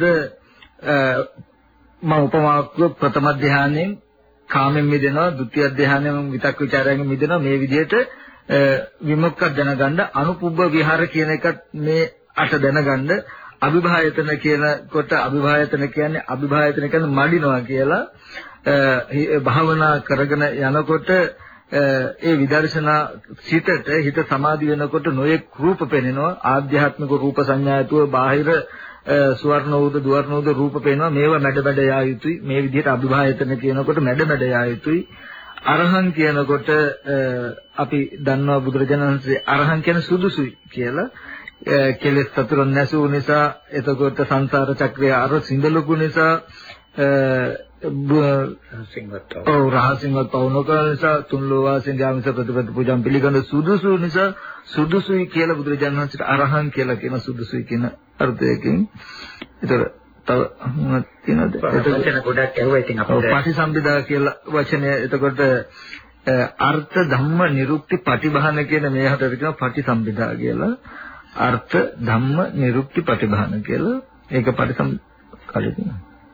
මම උපමාවක් ප්‍රථම ධ්‍යානෙන් කාමෙන් මිදෙනවා, ဒုတိ ය ධ්‍යානෙන් විතක් ਵਿਚාරයෙන් මිදෙනවා. මේ විදිහට විමුක්ඛ දැනගන්න. අනුපුබ්බ විහාර කියන එකත් මේ අට දැනගන්න. අභිභායතන කියනකොට අභිභායතන කියන්නේ මඩිනවා කියලා. භාවනා කරගෙන යනකොට ඒ විදර්ශනා සිතට හිත සමාධි වෙනකොට නොයෙක් රූප පෙනෙනවා. ආධ්‍යාත්මික රූප සංඥායතුව බාහිර සුවර්ණ වූද දුවර්ණ වූද රූප පෙනෙනවා. මේවා මැඩ යා යුතුයි. මේ විදිහට අභිභායතන කියනකොට මැඩ යා යුතුයි. අරහං කියනකොට අපි දන්නවා බුදුරජාණන් වහන්සේ අරහං කියන්නේ සුදුසුයි කියලා. කෙලෙස් සතුරුන් නැසූ නිසා එතකොට සංසාර චක්‍රය අර සිඳලුකු නිසා රහසින්වත් පවුනකල නිසා තුන් ලෝවාසෙන් ගාමිස ප්‍රතිපද පූජා පිළිගන්න සුදුසු නිසා සුදුසුයි කියලා බුදුරජාණන් වහන්සේට අරහං කියලා කියන සුදුසුයි කියන අර්ථයකින්. ඒතර තව මොනවද තියෙනවද? වචන ගොඩක් ඇහුවා. ඉතින් අපිට පටිසම්භිදා කියලා වචනය එතකොට අර්ථ ධම්ම නිරුක්ති පටිභාන කියන මේ හතරට කියනවා පටිසම්භිදා කියලා. අර්ථ ධම්ම නිරුක්ති පටිභාන කියලා. ඒක පටිසම්භිදා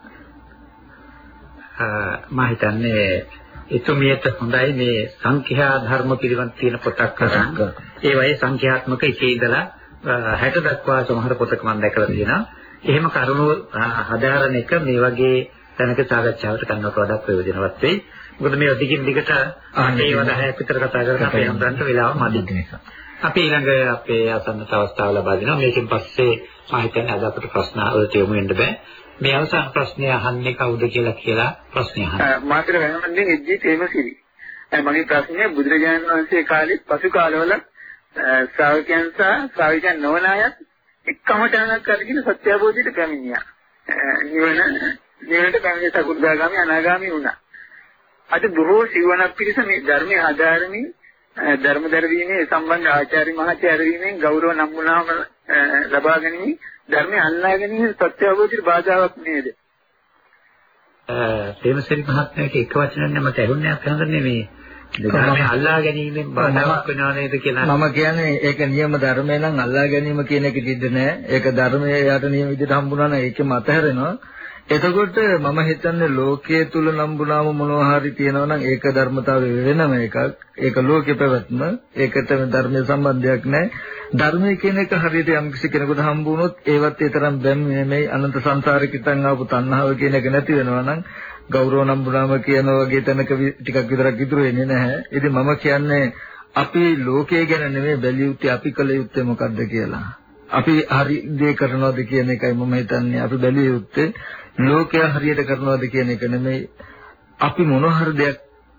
මම හිතන්නේ එතුමියට හොඳයි මේ සංඛ්‍යා ධර්ම පිළිබඳ තියෙන පොතක් කරන්. ඒ වගේ සංඛ්‍යාත්මක එකේ ඉඳලා 60 දක්වා සමහර පොතක මම දැකලා තියෙනවා. එහෙම කරුණු හදාරන එක මේ වගේ තැනක සාකච්ඡාවට කරනකොට වඩා ප්‍රයෝජනවත් වෙයි. මොකද මේ දිගින් දිගට මේ වදාහයක් විතර කතා කරලා අපේ හන්දරන්ට වෙලාව මදි නිසා. අපි ඊළඟ අපේ ආසන්නත අවස්ථාව ලබා දෙනවා. මේකෙන් පස්සේ මම හිතන්නේ අද අපිට ප්‍රශ්න වලට යොමු වෙන්න බෑ. මේ අවසන් ප්‍රශ්නය අහන්නේ කවුද කියලා ප්‍රශ්නය අහන්න. මාතර වෙනමන්දෙන් එජ්ජි තේමසිරි. මගේ ප්‍රශ්නේ බුදුරජාණන් වහන්සේ කාලේ පසු කාලවල ශ්‍රාවකයන් සහ ශ්‍රාවිකයන් නොවන අය එක්කම තැනක් අරගෙන සත්‍ය අවබෝධයට පැමිණියා. නිවනට පැමිණ සකු르දාගාමි අනාගාමි වුණා. අද බොහෝ සිවණක් පිරිස මේ ධර්මයේ ආධාරමින් ධර්ම දර්ශනයේ සම්බන්ධ ආචාර්ය මහාචාර්ය වීමෙන් ගෞරව නම්බුනාම ලබා ගැනීම ධර්මයේ අල්ලා ගැනීම සත්‍ය අවබෝධයට බාධාවක් නේද? තේමසිරි මහත්මයාට එක වචනයක් මට ඇහුන්නේ නැහැ මේ ධර්මයේ අල්ලා ගැනීමෙන් බාධාවක් වෙනව නේද කියලා. මම කියන්නේ ඒක නියම ධර්මය නම් අල්ලා ගැනීම කියන එක කිව්ද නෑ. ඒක ධර්මයේ යට නියම විදිහට හම්බුනා නම් ඒකෙම අතහැරෙනවා. එතකොට මම හිතන්නේ ලෝකයේ තුල නම්බුනාම මොනවා හරි තියෙනවා නම් ඒක ධර්මතාවය වෙනම එකක්. ඒක ලෝකේ පැවැත්ම. ඒකට ධර්මයේ සම්බන්ධයක් නැහැ. ධර්මයේ කියන එක හරියට යම් කිසි කෙනෙකුට හම්බ වුණොත් ඒවත් ඒ තරම් බැම්මේ මේ අනන්ත සංසාරේ කිතන් ආපු තණ්හාව කියන එක නැති වෙනවා නම් ගෞරව නම්බුනාම කියන වගේ තැනක ටිකක් විතරක් ඉතුරු වෙන්නේ නැහැ. ඉතින් මම කියන්නේ අපි ලෝකයේ ගැන නෙමෙයි බැලිය යුත්තේ අපි කළ යුත්තේ මොකද්ද කියලා. අපි හරි දේ කරනවද කියන එකයි මම හිතන්නේ. අපි බැලිය යුත්තේ ලෝකයා හරියට කරනවද කියන එක නෙමෙයි අපි මොන හරි දෙයක්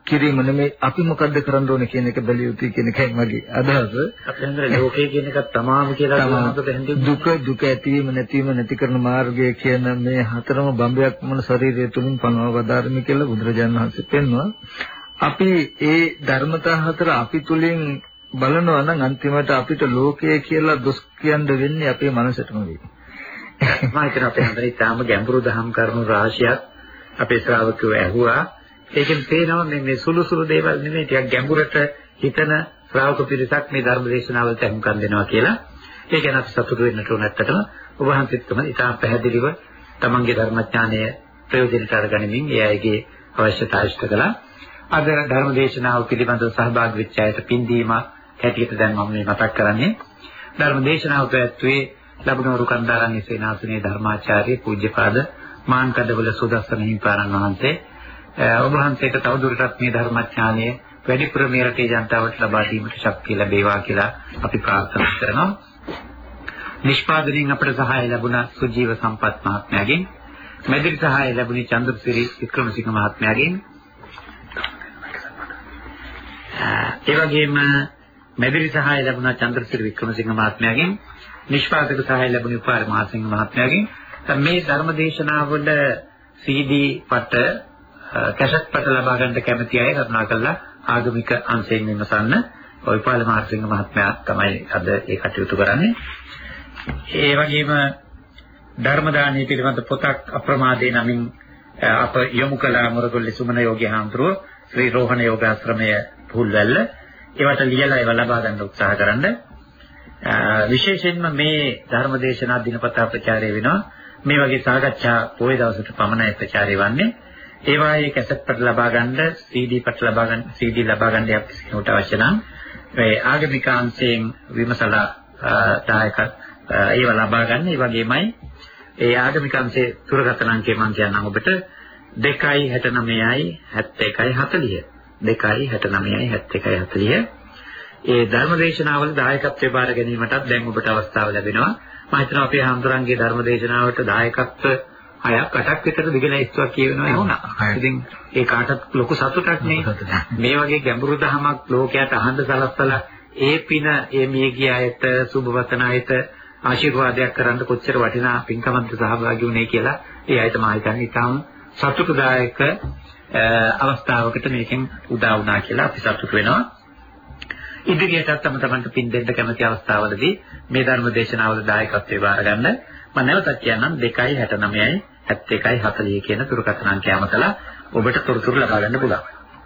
කිරීම නෙමෙයි අපි මොකද්ද කරන්න ඕනේ කියන එක බැලිය යුතුයි කියන එකයි මගේ අදහස. අපෙන් ලෝකයේ කියන එක තමාම කියලා දුක ඇතිවීම නැතිවීම නැති කරන මාර්ගය කියන මේ හතරම බඹයක් මොන ශරීරය තුලින් පනවව වදාරමි කියලා බුදුරජාණන් වහන්සේ පෙන්වනවා. අපි ඒ ධර්මතා හතර අපි තුලින් බලනවා නම් අන්තිමට අපිට ලෝකය කියලා දොස් කියන්න වෙන්නේ අපේ මනසටම වෙයි. මම හිතන අපේ හන්දේ තාම ගැඹුරු දහම් කරුණු රාශියක් අපේ ශ්‍රාවකයෝ ඇහුවා. ඒකෙන් පේනවා මේ සුළු සුළු දේවල් නෙමෙයි ටිකක් ගැඹුරට හිතන ශ්‍රාවක පිරිසක් මේ ධර්ම දේශනාවලට අහුම්කම් දෙනවා කියලා. ඒක ගැන අපි සතුටු වෙන්නට ඕන ඇත්තටම. ඔබ හන්සිටම ඉතාම පැහැදිලිව තමන්ගේ ධර්මඥානය ප්‍රයෝජනට අරගනිමින් ඒ අයගේ අවශ්‍යතා ඉෂ්ට කළා. අද ධර්ම දේශනාව පිළිබඳව සහභාගී වෙච්ච අයට පින්දීම හැටියට දැන් මම මේ මතක් කරන්නේ. ධර්ම දේශනාව පැවැත්වුවේ ලබනවරු කන්දාරාණ්‍ය සේනාසනයේ ධර්මාචාර්ය පූජ්‍යපාද මාන්කඩවල සුදස්සන හිමිපාණන් වහන්සේ ඔබ වහන්සේට තවදුරටත් මේ ධර්මඥානය වැඩිපුර මේ රටේ ජනතාවට ලබා දීමට ශක්තිය ලැබේවා කියලා අපි ප්‍රාර්ථනා කරනවා. නිෂ්පාදනයෙන් අපට සහාය ලැබුණ සුජීව සම්පත් මහත්මයාගෙන්, මැදිරි සහාය ලැබුණේ චන්ද්‍රසිරි වික්‍රමසිංහ මහත්මයාගෙන්, ඒ වගේම මැදිරි සහාය ලැබුණ චන්ද්‍රසිරි වික්‍රමසිංහ මහත්මයාගෙන්, නිෂ්පාදක සහාය ලැබුණේ උපාර මහසිංහ මහත්මයාගෙන්. මේ ධර්ම දේශනාවල CD පට කැසට් පට ලබා ගන්න කැමති අය කරුණාකරලා ආගමික අංශයෙන් විමසන්න. උපාල මහසිංහ මහත්මයා තමයි අද ඒ කටයුතු කරන්නේ. ඒ වගේම ධර්ම දානීය පිළිබඳ පොතක් අප්‍රමාදේ නමින් අප යොමු කළ මොරගොල්ලේ සුමන යෝගී හාමුදුරුව ශ්‍රී රෝහණ යෝගාශ්‍රමය පුල්වැල්ල ඒවට ලියලා ඒව ලබා ගන්න උත්සාහ කරන්න. විශේෂයෙන්ම මේ ධර්ම දේශනා දිනපතා ප්‍රචාරය වෙනවා. මේ වගේ සාකච්ඡා පොයේ දවසට පමණයි ප්‍රචාරය වන්නේ. ඒ වායේ කැසට් පට ලබා ගන්න, CD පට ලබා ගන්න, CD ලබා ගන්න යක්ෂණයට අවශ්‍ය නම් මේ ආගමික අංශයෙන් විමසලා දායක ඒව ලබා ගන්න. ඒ වගේමයි ඒ ආගමික අංශයේ දුරකථන අංකය මම කියන්නම් ඔබට 269යි 7140 269යි 7140. ඒ ධර්මදේශනාවල දායකත්වයේ බාර ගැනීමටත් දැන් ඔබට අවස්ථාව ලැබෙනවා. මම හිතනවා අපේ හාමුදුරන්ගේ ධර්මදේශනාවට දායකත්ව 6ක් 8ක් විතර දිගලයිස්තුවක් කියවෙනවා වුණා. ඉතින් ඒ කාටත් ලොකු සතුටක් නේ. මේ වගේ ගැඹුරු දහමක් ලෝකයට අහන්න සලස්සලා ඒ පින ඒ මියගිය අයට සුබවතන අයට ආශිර්වාදයක් කරන්න කොච්චර වටිනා පින්කමක්ද සහභාගී වුණේ කියලා ඒ අයට මම හිතන්නේ ඉතාම සතුටුදායක අවස්ථාවකට මේකෙන් උදා වුණා කියලා අපි සතුටු වෙනවා. ඉදිරියටත් තමන්ට පින් දෙන්න කැමති අවස්ථාවලදී මේ ධර්ම දේශනාවල දායකත්වයේ බාර ගන්න. මම නැවතත් කියන්නම් 269යි 7140 කියන දුරකථන අංකය අමතලා ඔබට තොරතුරු ලබා ගන්න පුළුවන්.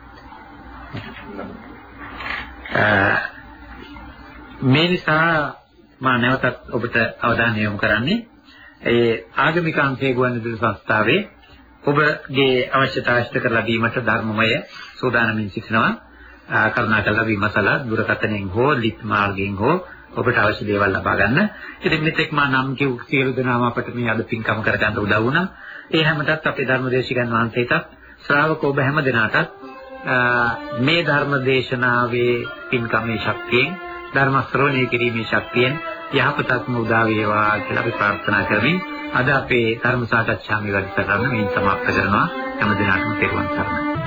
මේ නිසා මම නැවතත් ඔබට අවධානය යොමු කරන්නේ ඒ ආගමික අංශයේ ගුවන්විදුලි සංස්ථාවේ ඔබගේ අවශ්‍යතා ඉෂ්ට කරලා දීමට ධර්මමය සූදානමින් සිටිනවා. කරුණාකරලා විමසලා දුරකථනයෙන් හෝ ලිප් මාර්ගයෙන් හෝ ඔබට අවශ්‍ය දේවල් ලබා ගන්න. ඉතින් මෙතෙක් මා නම් කිව් සියලු දෙනාම අපට මේ අද පින්කම කරගන්න උදව් වුණා. ඒ හැමතත් අපේ ධර්මදේශිකයන් වහන්සේටත් ශ්‍රාවක ඔබ හැම දෙනාටත් මේ ධර්ම දේශනාවේ පින්කමේ ශක්තියෙන් ධර්ම ශ්‍රවණය කිරීමේ ශක්තියෙන් යහපතක්ම උදා වේවා කියලා අපි ප්‍රාර්ථනා කරමින් අද අපේ ධර්ම සාකච්ඡාවේ වැඩසටහන මේ සමාප්ත කරනවා. හැම දිනකටම තෙරුවන් සරණයි.